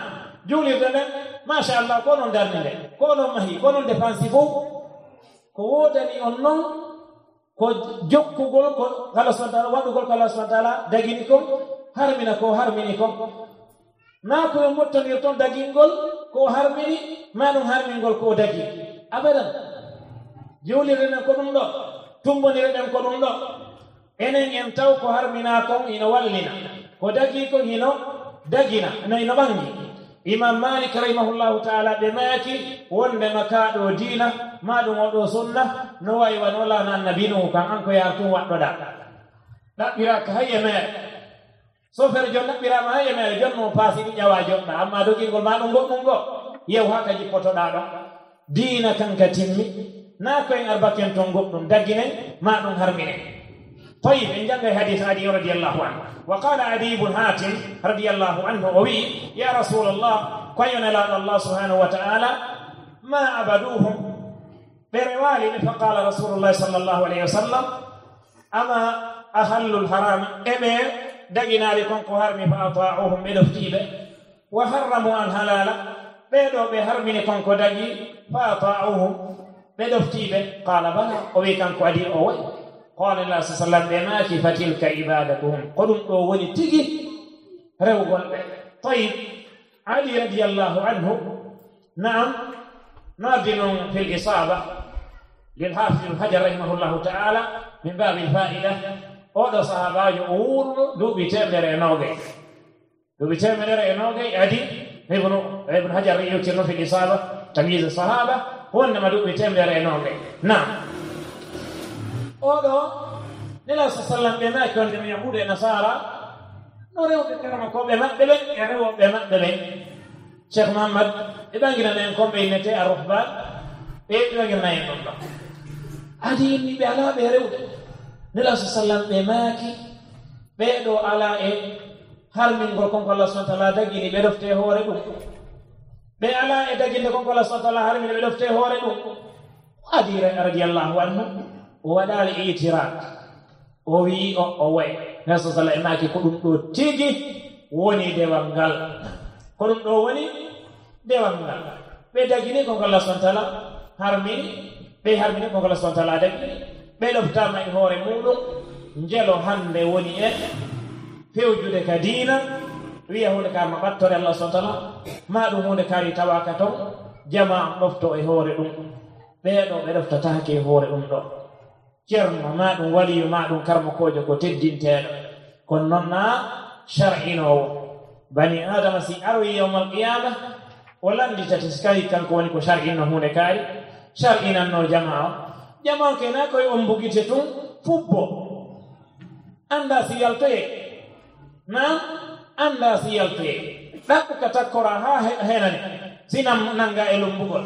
S3: julirde nden machallah ko non darni nde ko non mahi ko non dépense fof ko wodani on noon ko jokkugol ko Allah subhanahu wa ta'ala waɗugol ko Allah subhanahu wa ta'ala dagini ko harmina ko harmini ko na ko mottonir toon dagingol ko harmini ma ɗum harmingol ko dagi abadan julirde nden ko ɗum ɗo tumbonire ɗen ko ɗum ɗo enen en taw ko harmina kon ino wallina ko dagi ko hino dagina no ino ɓangi imam malik rahimahullahu taala ɓe maaki wonde makaɗo diina maɗum oɗo sunna no wawi wan wala no annabi nuhu kan an ko yar tum waɗɗoɗa ɗaɓɓiraka hayye mere sofere jon ɗaɓɓirama hayye mere jonno paasi ɗi ƴawa joɗɗa amma dogingol maɗum goɗɗum go yew ha ka jippotoɗa ɗo diina kanka timmi na koyen arbaken ton goɗɗum dagginen maɗum harmine طيب إن جنة حديث عدي رضي الله عنه وقال عدي بن حاتم رضي الله عنه وي يا رسول الله كينا لا الله سبحانه وتعالى ما عبدوهم بروالي فقال رسول الله صلى الله عليه وسلم أما أهل الحرام إبه دقنا لكم قهرم فأطاعوهم بدفتيبه وحرموا عن حلالا بيدو بهرم لكم قدقي فأطاعوهم بدفتيبه قال بلى ويكم قدي أوي قال الله صلى الله عليه وسلم بماك فتلك عبادتهم قلوا أولي تجي روغ طيب علي رضي الله عنه نعم ناظر في الإصابة للحافظ ابن حجر رحمه الله تعالى من باب الفائدة أولا صحابة يقول دو بتمر نوغي دو بتمر نوغي أدي ابن ابن حجر يذكر في الإصابة تمييز الصحابة هو إنما دو بتمر نوغي نعم oɗo nela sa sallam ɓe maki wonde mi yahude e nasara no rewɓe karama koɓe maɓɓe ɓen e rewoɓe maɓɓe ɓen cheikh mahamad ɓe ɓangirana en komɓe innete a rohban ɓe ɓe ɓangirana en ɗon ɗo adi yimɓi ɓe ala ɓe rewɓe nela sa sallam ɓe maki ɓeɗo ala e harmingol konko Allah subhanahu wa ta'ala dagini ɓe ɗofte hoore ɗum ɓe ala e daginde konko Allah subhanahu wa ta'ala harmini ɓe ɗofte hoore ɗum adi radiyallahu anhu o waɗali itirak o wi o o way nabi sallallahu alaihi wasallam ko ɗum ɗo tigi woni dewal ngal ko ɗum ɗo woni dewal ngal ɓe dagini ko Allah subhanahu wa ta'ala harmini ɓe harmini ko Allah subhanahu wa ta'ala dagini ɓe ɗoftama e hoore muɗum njelo hande woni e fewjude ka diina wiya hunde ka ma ɓattore Allah subhanahu wa ta'ala ma ɗum hunde kari tawaka ton jama ɗofto e hoore ɗum ɓeɗo ɓe ɗoftatake e hoore ɗum ɗo ceerno ma ɗum waliyu ma ɗum karmakojo ko teddinteɗo kono noon na shar'inowo bani adama si aroyi yawmal qiyama o landitati si kawi kanko woni ko shar'inno hunde kaari shar'inanno jama o jama o kena koye on mbugite tun fubbo anda si yaltoye na anda si yaltoye ɗaɓɓu ka takkora ha henani sinam nanga e lumbugol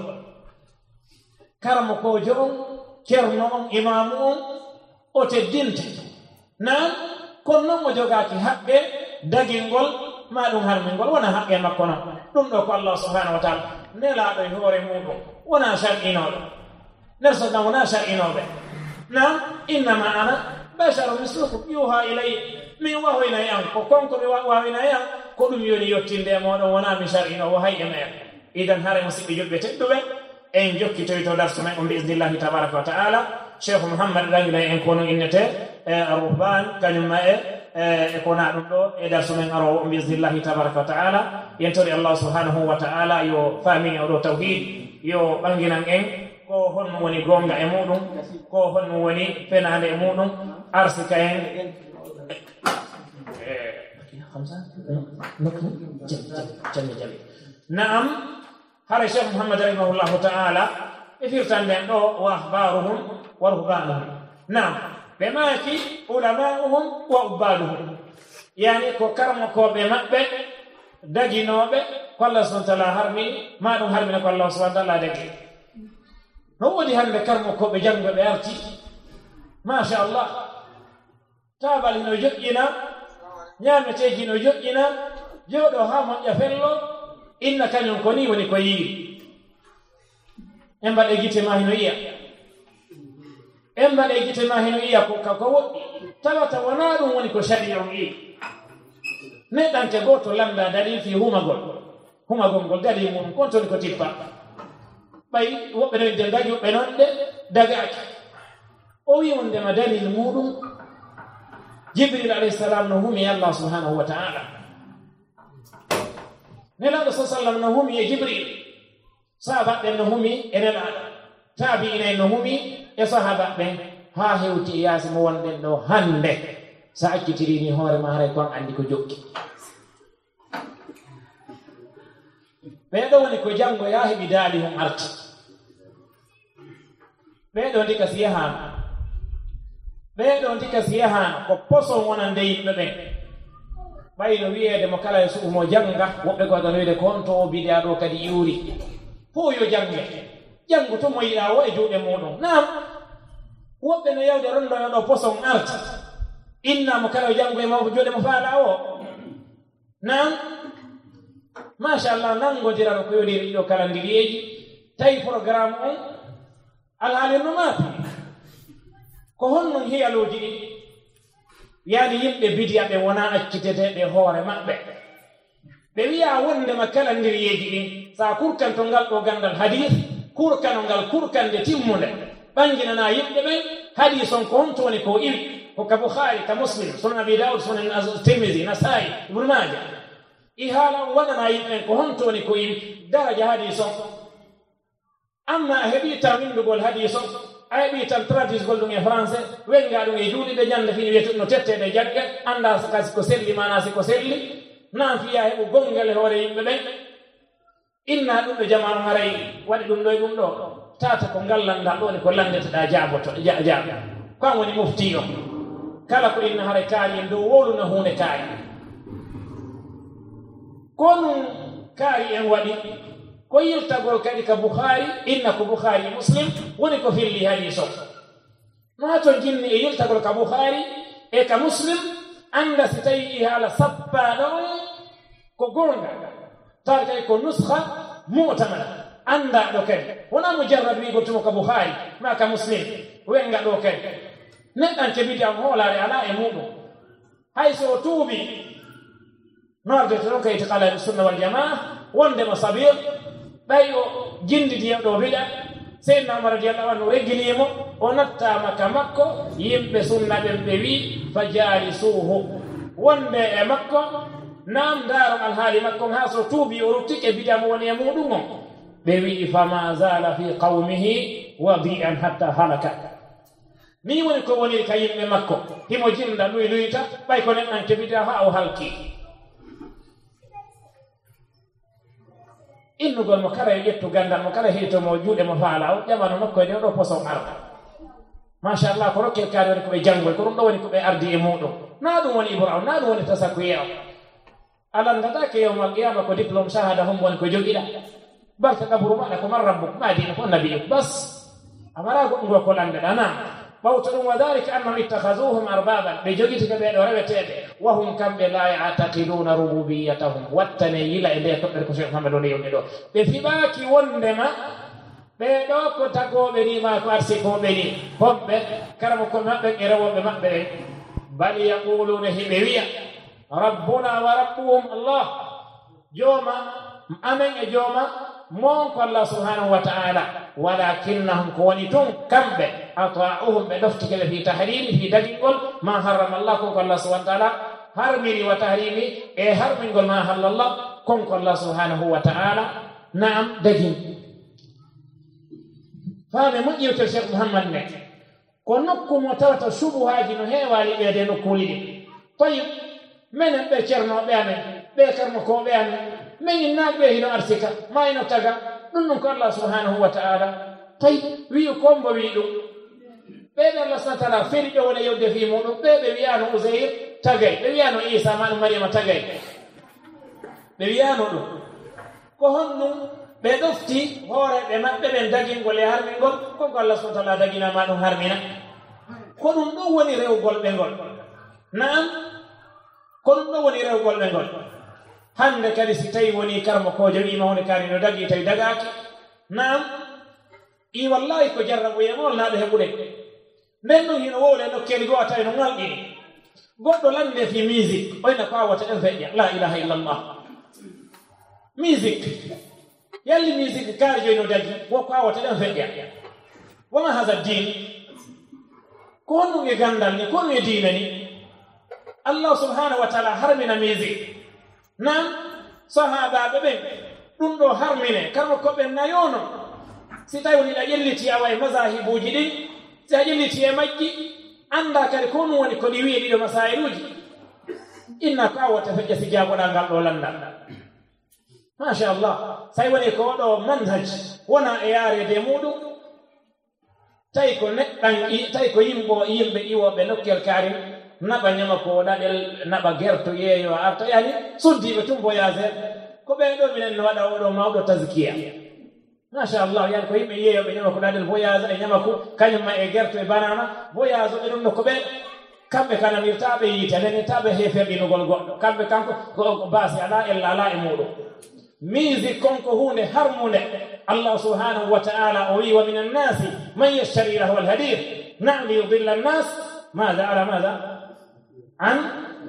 S3: karmakojo on ceerno on imamu on o teddinte nan kono noon o jogaaki haqqe dagingol ma ɗum harmingol wona haqqe makko noon ɗum ɗo ko Allah subhanahu wa ta'ala nelaaɗo e hoore muɗum wona shar'inooɓe nersona wona shar'inooɓe nan innama ana basharu mislukum yuha ilayya min wahoynayi an ko konko mi wahoynayi an ko ɗum yoni yottinde e moɗon wona mi shar'inoowo hay e meeɗen idan hare musidɓe julɓe tedduɓe en jokki toy to darsu men on bi'iznillahi tabaraka wa ta'ala cheikh mouhammad rangila en kono innete ar-ruhban kañumma e e kona ɗum ɗo e darsu men arowo on bi'iznillahi tabaraka wa ta'ala yentori Allah subhanahu wa ta'ala yo famini oɗo tawhid yo ɓanginan en ko honno woni gonga e muɗum ko honno woni fenade e muɗum arsika en naam hare cheikh mouhammad rahimahullahu ta'ala e firtanden ɗo wa ahbaruhum wa ruhbanuhum nam ɓe maaki ulama'uhum wa ubbaduhum yani ko karmokoɓe maɓɓe daginoɓe ko Allah subhanahu wa ta'ala harmini ma ɗum harmina ko Allah subhanahu wa ta'ala dagi no woodi hande karmokoɓe jangoɓe arti machallah tabal hino joƴƴina ñameteji no joƴƴina jooɗo ha moƴƴa fello inna kañum ko ni woni ko yiiri en mbaɗe gite ma hino yiya en mbaɗe gite ma hino yiya ko kako woɗɗi tawata wona ɗum woni ko shari on yi neɗɗante goto landa dalil fi humagol huma gongol dali mum kontoni ko tippa bay woɓɓe non de ngaji woɓɓe non de dagaaki o wi on ndema dalil muɗum jibril alayhi salam no humi allah subhanahu wa ta'ala nelaɗo sa sallam no humi e jibril sahabaɓe no humi e nelaɗo taabi inayi no humi e sahabaɓe ha hewti e yaasi mo wonɗen ɗo hande sa accitirini hoore ma haray kon andi ko jokki ɓeɗo woni ko janngo ya heɓi daali hon arti ɓeɗo ndika si yahano ɓeɗo ndika si yahano ko poson wonande yimɓe ɓen ɓayno wiyeede mo kala e suɓu mo jannga woɓɓe ko tan wiide konto o biɗa ɗo kadi iwri fo yo jange janngo to mo yiɗa o e juuɗe muɗum nam woɓɓe no yawde rondono ɗo poson arti innamo kala o janngo e mawko juuɗe mo faala o nam machallah nangodirano ko yodiri ɗiɗo kalandiriyeji tawi programme on alhaali no maapi ko honnon hiyaluuji ɗi yaani yimɓe bidiya ɓe wona acciteteɓe hoore maɓɓe ɓe wiya wondema kalandiriyeji ɗin sa kurkanto ngal ɗo gandal hadis kurkano ngal kurkande timmude ɓanginana yimɓe ɓen hadis on ko honto woni ko iwi ko ka bouhari ka muslim sunan abi daoud sunan tirmisi nasai ibnu maja i haala on waɗana yimɓe ko hontoni ko iwi daraja hadis on amma a heɓi tan windugol hadis on a heɓi tan traduisegol ɗum e français wenga ɗum e juuɗiɓe ñande fini wiyete no tettede jagge anda kasi ko selli mana si ko selli nan fiya heɓu gonngel e hoore yimɓe ɓen inna ɗum ɓe jamanu haray waɗi ɗum ɗo e ɗum ɗo tata ko ngallanda ɗo ni ko landeteɗa jaaboto jaaɓe kan woni mufti o kala ko inna haray kaari en dow woluna hunde kaari ko ɗum kaari en waɗi ko yiltagol kadi ka bouhari inna ko bouhari muslim woni ko filli hadis o ma to jinni e yiltagol ka bouhari e ka muslim anda si tawi i haala sappaɗo on ko gonga tawa kadi ko nuskha mutamada anda ɗo kadi wona mujarrad wigo tumo ka bouhari ma ka muslim wenga ɗo kadi neɗɗan keɓidi am hoolare ala e muɗum hay so tuubi nordete ɗon kayiti kala sunna wal jamaa wondemo sabir ɓay o jindidiyam ɗo biɗa seydna omar radiallahu anhu regginimo o nattama ka makko yimɓe sunna ɓen ɓe wi fa jalisuhu wonde e makko nam daron alhaali makko ha so tuubi o ruttike bidamo woni e muɗum on ɓe wi fama zala fi qawmihi wadi'an hatta halaka ni woni ko woniri ka yimɓe makko himo jinda luy luyta ɓay ko neɗɗan keɓida ha o halki innugol mo kala e ƴettu gandal mo kala heetomo juuɗe mo faala o ƴamano nokko e ɗen ɗo poson arda machallah ko rokke kaari woni koɓe janngol ko ɗum ɗo woni koɓe ardi e muɗum na ɗum woni ibrahim na ɗum woni tasakuye o alandatake yewmal qiyama ko diplôme shahada hum woni ko jogiɗa barka kaburu maɗa ko man rabbuk ma dina ko nabiyu bas amara goɗɗugo ko landeɗa na ɓawto ɗum wa dalika annahum ittahaduhum arbaban ɓe jogitike ɓeɗo reweteɓe wahum kamɓe la yataqiduna rububiyatahum wattane yila e nde toɓɓere ko cheikh mohamed o neyumni ɗo ɓe fiɓaki wondema ɓeɗo ko tagoɓe ni ma ko arsikoɓe ni homɓe karamo ko maɓɓe e rewoɓe maɓɓe ɓen bal yaquluna hiɓe wiya rabbuna wa rabbuhum allah jooma amen e jooma mon ko allah subhanahu wa ta'ala walakinnahum ko woni tun kamɓe ata'uhum ɓe ɗoftikeɓe fi tahrimi fi dagingol ma harrama allah konko allah subhanahu wa ta'ala harmiri wa tahrimi e harmingol ma hallallah konko allah subhanahu wa ta'ala naam dagin faame moƴƴirtel cheikh mouhammad ne ko nokku mo tawata subuhaji no heewali ɓeede nokkuuli ɗi toyi menen ɓe ceernoɓe amen ɓe karmakoɓe amen min innaaɓe ɓe hino arsika ma ino taga ɗum ɗum ko allah subhanahu wa ta'ala tawi wi'i kombo wi ɗum ɓeɓe allah subhanahu wa ta'ala feri ɓe wona yewde fi muɗum ɓeɓe wiyano useyr tagay ɓe wiyano isa ma ɗum mariama tagay ɓe wiyano ɗum ko honɗum ɓe ɗofti hooreɓe maɓɓe ɓen dagingol e harmingol konko allah subhanahu wa ta'ala daginama ɗum harmina ko ɗum ɗo woni rewgol ɓe ngol naam ko ɗum ɗo woni rewgol ɓe ngol hande kadi si tawi woni karmo kojo wima woni kari no dagi tawi dagaki naam i wallahi ko jarraɓuyemol naɗo heɓuɗe nden ɗum hino wowle nokkeli goo tawi no ngalɗini goɗɗo lande fi musique oyna ko awata en feƴƴa la ilaha illallah musique yalli musique kaari joyi no dagi woko awata ɗen feƴƴa woma hasa din ko honɗum e gandal ni ko ɗum e diina ni allah subhanahu wa taala harmina musique nan sahabaɓe ɓen ɗum ɗo harmine karmo koɓe nayono si tawi woni ɗa ƴelliti awa e masahibuji ɗin si a ƴelliti e majji anda kadi ko ɗum woni ko ɗi wiye ɗiɗo masailuji inna ko awata feƴƴa si jagoɗa ngal ɗo landa machallah sai woni ko ɗo manhaj wona e yarede muɗum tawi ko neɗɗan tawi ko yimɓo yimɓe iwoɓe nokkel kaari naɓa ñama ko ɗaɗel naɓa gerto yeeyo arta yani suddiɓe tum voyageur ko ɓen ɗo minen no waɗa oɗo mawɗo taskiya machallah yani ko yimɓe yeeyoɓe ñama ko ɗaɗel voyage e ñama ko kañumma e gerto e banana voyage ɓe ɗum no ko ɓe kamɓe kanamirtaɓe yiite nenetaɓe heferɗinugol goɗɗo kamɓe kanko ko baasi ala ella ala e muɗum musique konko hunde harmude allah subhanahu wa ta'ala o wi wa min annasi man yashtari lahu alhadir nam liyudilla annas ماذا على ماذا عن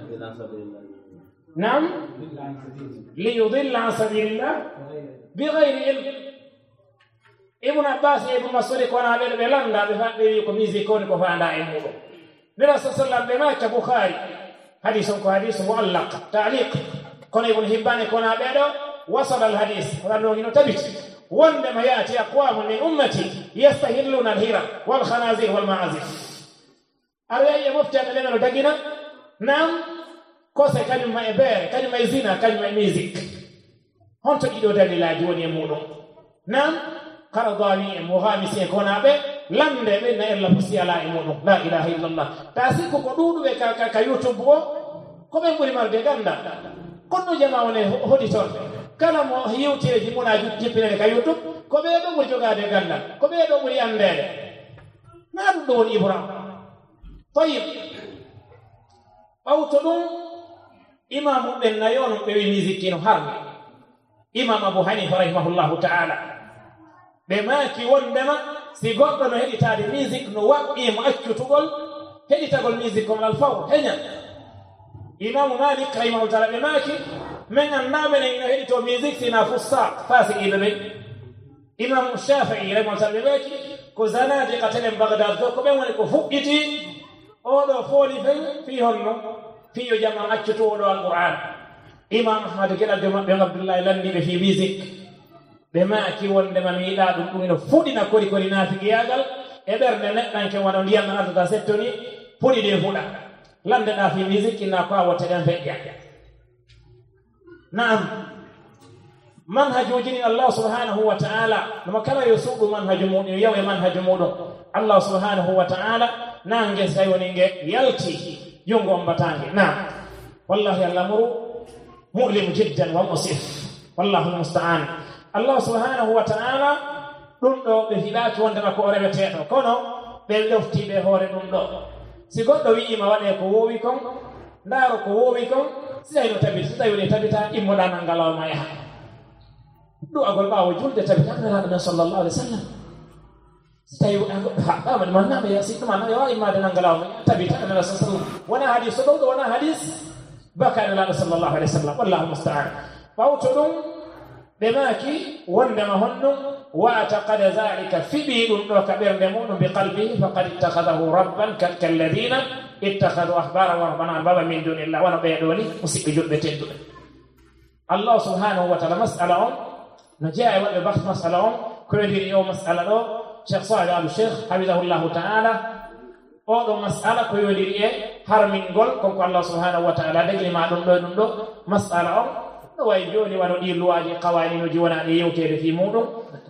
S3: نعم ليضل عن سبيل الله بغير علم ابن عباس ابن مسعود كنا بلندا بفادي كميزي كون كو فاندا ايمو نبي صلى الله عليه وسلم بما كبخاري حديث كو حديث معلق تعليق كون ابن حبان كنا بيدو وصل الحديث ولو انه تبت وندم ياتي اقوام من امتي يستهلون الهرة والخنازير والمعازف araya mofti ande lemeno dagina nam kose kanyum ma e beere kanyum ma e zina kanyum ma e musique honto ɗiɗo dalilaji woni e muɗum nam Qaradawi e Muhamisi e konaɓe lande ɓe na ella fusi ala e muɗum la ilaha illallah ta sikko ko ɗuɗuɓe ka, ka, ka youtube o ko ɓen ɓuri marde ganda konno jama wone hoɗitorɓe kala mo yewtireji mona jippinede ka youtube ko ɓeɗo ɓuri jogade gandal ko ɓeɗo ɓuri andede na ɗum ɗo woni ibrahim طيب أوتدون إمام ابن نيون بميزكين حرم إمام أبو حنيفة رحمه الله تعالى بما كي وندما سيقول أنه هدي تاري ميزك نواب إيم أكتو تقول هدي تقول ميزك من الفور هنا إمام مالك رحمه الله تعالى بما كي من النامن إنه هدي تو ميزك سينا فصاق فاسق إبني إمام الشافعي رحمه الله تعالى بما كي كزناجي قتل بغداد ذوكو بما كو فقتي oɗo fooli fen fi honno fiyo jama accutoɗo alquran imam ahmad geɗalde maɓɓe abdoullahi landiɓe fi musique ɓe maaki wondema mi yiɗa ɗum ɗum ino fuɗina kori kori naafigiyagal e ɓernde neɗɗanke waɗa ndiyam ardata settoni puɗi ɗe fuɗa landeɗa fi musique inna ko a wotteɗen feƴƴa naam manhajuji ni allah subhanahu wa ta'ala noma kala yo suuɗu manhaju muɗum yo yawe manhaju muɗum allah subhanahu wa ta'ala nange say woni nge yalti jungo mbatange naam wallahi al-amru mu'lim jiddan wa musif wallahu musta'an allah subhanahu wa ta'ala ɗum ɗo ɓe hiɗaki wondema ko reweteɗo kono ɓe loftiɓe hoore ɗum ɗo si goɗɗo wi'ima waɗe ko wowi kon ndaaro ko wowi kon si tawi no tabiti si tawi woni tabita immoɗa nangalawma yaha ɗu'agol ɓaawo julde tabita nelaɗo men sallallahu alih w sallam tawi haɓɓama man naɓe siɗɗuma naɓe wawi immade nangalawma tabita nelaɗo sa sallam wona hadis so ɗowɗo wona hadis baka nelaɗo sallallahu alih w sallam wallahu musta'an ɓawto ɗum ɓe maaki wondema honɗum واعتقد ذلك في بيد كبير دمون بقلبه فقد اتخذه ربا كالذين اتخذوا احبارا ورهبانا اربابا من دون الله وانا بيدوني مسيب جبتين الله سبحانه وتعالى مساله نجاء وبحث مساله كل يوم مساله شيخ صالح ابو الشيخ حفظه الله تعالى او مساله كو يودي harmin gol konko Allah subhanahu wa ta'ala dagli ma dum do dum do masala on do way joni wano di luwaji qawani no jiwana e yewtede fi mudum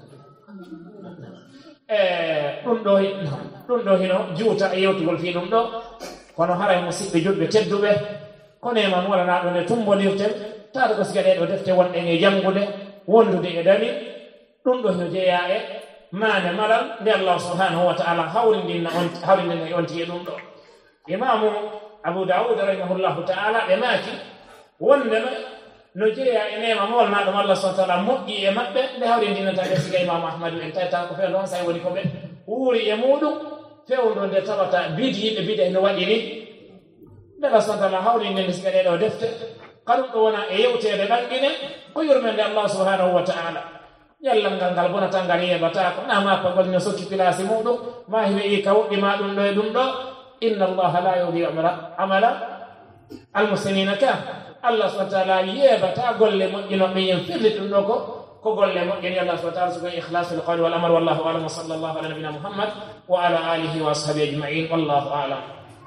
S3: e dum do dum do hino juuta e yewtugol fi dum do kono haray musibbe jodbe teddube kono e man wala na do ne tumbolirten taade ko sigade do defte wonde e jangude wondude e dani dum do hino jeya e mane malal de Allah subhanahu wa ta'ala hawrindina on hawrindina on ti dum do imam Abu Dawud rahimahullahu ta'ala be maki wonde no jeya e nema mol na do Allah subhanahu wa ta'ala moddi e mabbe de hawrindina ta siga imam Ahmad en tata ko fe don say woni ko be wuri e mudum fewndo de tabata bidi be bidi no wadini de Allah subhanahu wa ta'ala hawrindina siga de do defte kadum ɗo wona e yewtede ɓangine ko yurmende Allah subhanahu wa ta'ala yalla ngal ngal bonata ngal yeɓata ko na ma pagol no sokki pilasi muɗum ma hiɓe i ka woɗɗima ɗum ɗo e ɗum ɗo inna allaha la yudi amala amala almuslimina ka Allah subhanahu wa ta'ala yeɓata golle moƴƴinoɓe yen firli ɗum ɗo ko ko golle moƴƴini Allah subhanahu wa ta'ala sugo ikhlasul qawli wal amr wallahu a'lam wa sallallahu ala nabina muhammad wa ala alihi wa ashabihi ajma'in wallahu a'lam.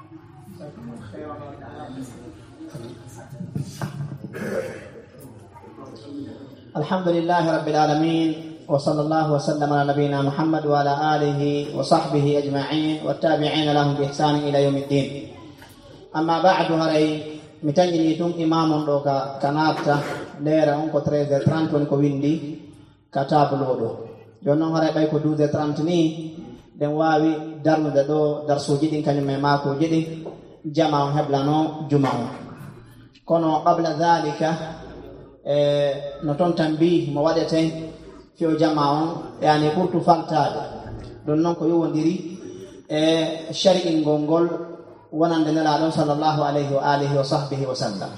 S2: الحمد لله رب العالمين وصلى الله وسلم على نبينا محمد وعلى آله وصحبه أجمعين والتابعين لهم بإحسان إلى يوم الدين. أما بعد هري متنجنيتم إمام دوكا كنابتا ليرا أنكو تريزة ترانتون كو ويندي كتاب لودو جونو هري بايكو دوزة ترانتني دن واوي درن دو درسو جدين كان مماكو جدين جمعون هبلانو جمعون كونو قبل ذلك e no ton tambi mo waɗete fio jama on yani ɓurtu faltade ɗum noon ko yowodiri e shari'ingol ngol wonande nelaɗon sallllahu alayhi wa alihi wa sahbihi wa sallam.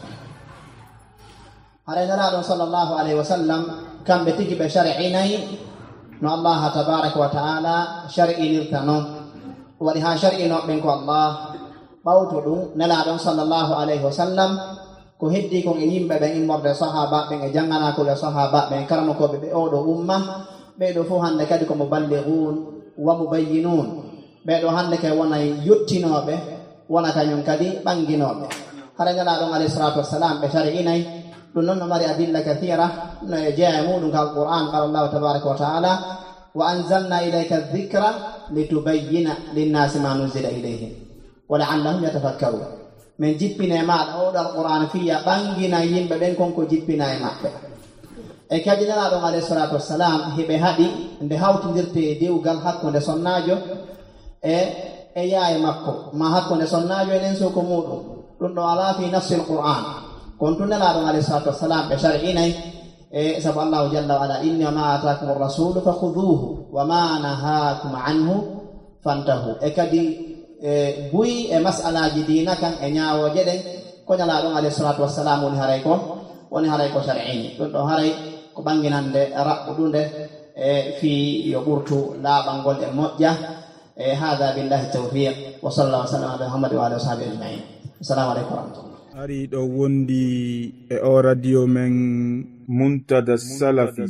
S2: haɗa nelaɗon sallllahu alayhi wa sallam kamɓe tigi ɓe shari'inayi no allaha tabaraka wa ta'ala shari'inirta noon waɗi ha shari'inoɓen ko allah ɓawto ɗum nelaɗon sallllahu alayhi wa sallam ko heddi kon e yimɓe ɓen immorde sahaba ɓen e janganakoɓe sahaba ɓen karanokoɓe ɓe oɗo umma ɓeɗo fof hande kadi komo ballighun wa mubayyinun ɓeɗo hande kay wona yettinoɓe wona kañum kadi ɓanginoɓe. hara ñalaɗon alayhi salatu wassalam ɓe shari inay ɗum noon no mari adilla kathira no e jeeya muɗum ka alquran qala allahu tabaraka wa taala wa anzalna ilayka dhikra litubayyina linnasi ma nuzila ilayhim wa la'allahum yatafakkarun. min jippina e maɗa oɗo alqur'an fiya ɓangina yimɓe ɓen konko jippina e maɓɓe. e kadi nelaɗon alayhi salatu wassalam hiɓe haɗi nde hawtidirte e dewgal hakkunde sonnajo e e yaye makko ma hakkunde sonnajo e nen soko muɗum ɗum ɗo ala fi nafsi alqur'an kon tu nelaɗon alayhi salatu wassalam ɓe shar'inay e sabu allahu jalla wa ala inni wama atakum rasulu fa khuduhu wa ma nahakum anhu fantahu. e kadi e buyi e masalaji dina kan e ñawoje ɗen ko ñalaɗon alayhi salatu wassalam woni haray ko woni haray ko shar'ini ɗum ɗo haray ko ɓanginande raɓɓuɗunde e fi yo ɓurtu laaɓalngol e moƴƴa e hada billahi tawfiq wa sallallahu sallam ala muhammadi wa alihi wa sahbihi ajma'in. assalamu aleykum wa rahmatullah.
S1: ari ɗo wondi e o radio men muntada salafi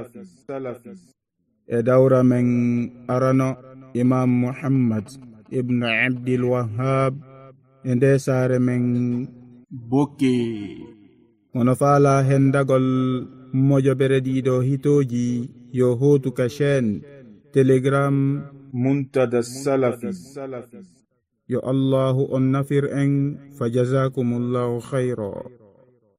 S1: e dawra men arano imam muhammad ibnu abdil wahhab e nde saare men bokke mono faala hendagol mojobere ɗiɗo hitoji yo hotu ka chaine telegram muntada salafi yo allahu on nafir en fa jazakumullahu khayra.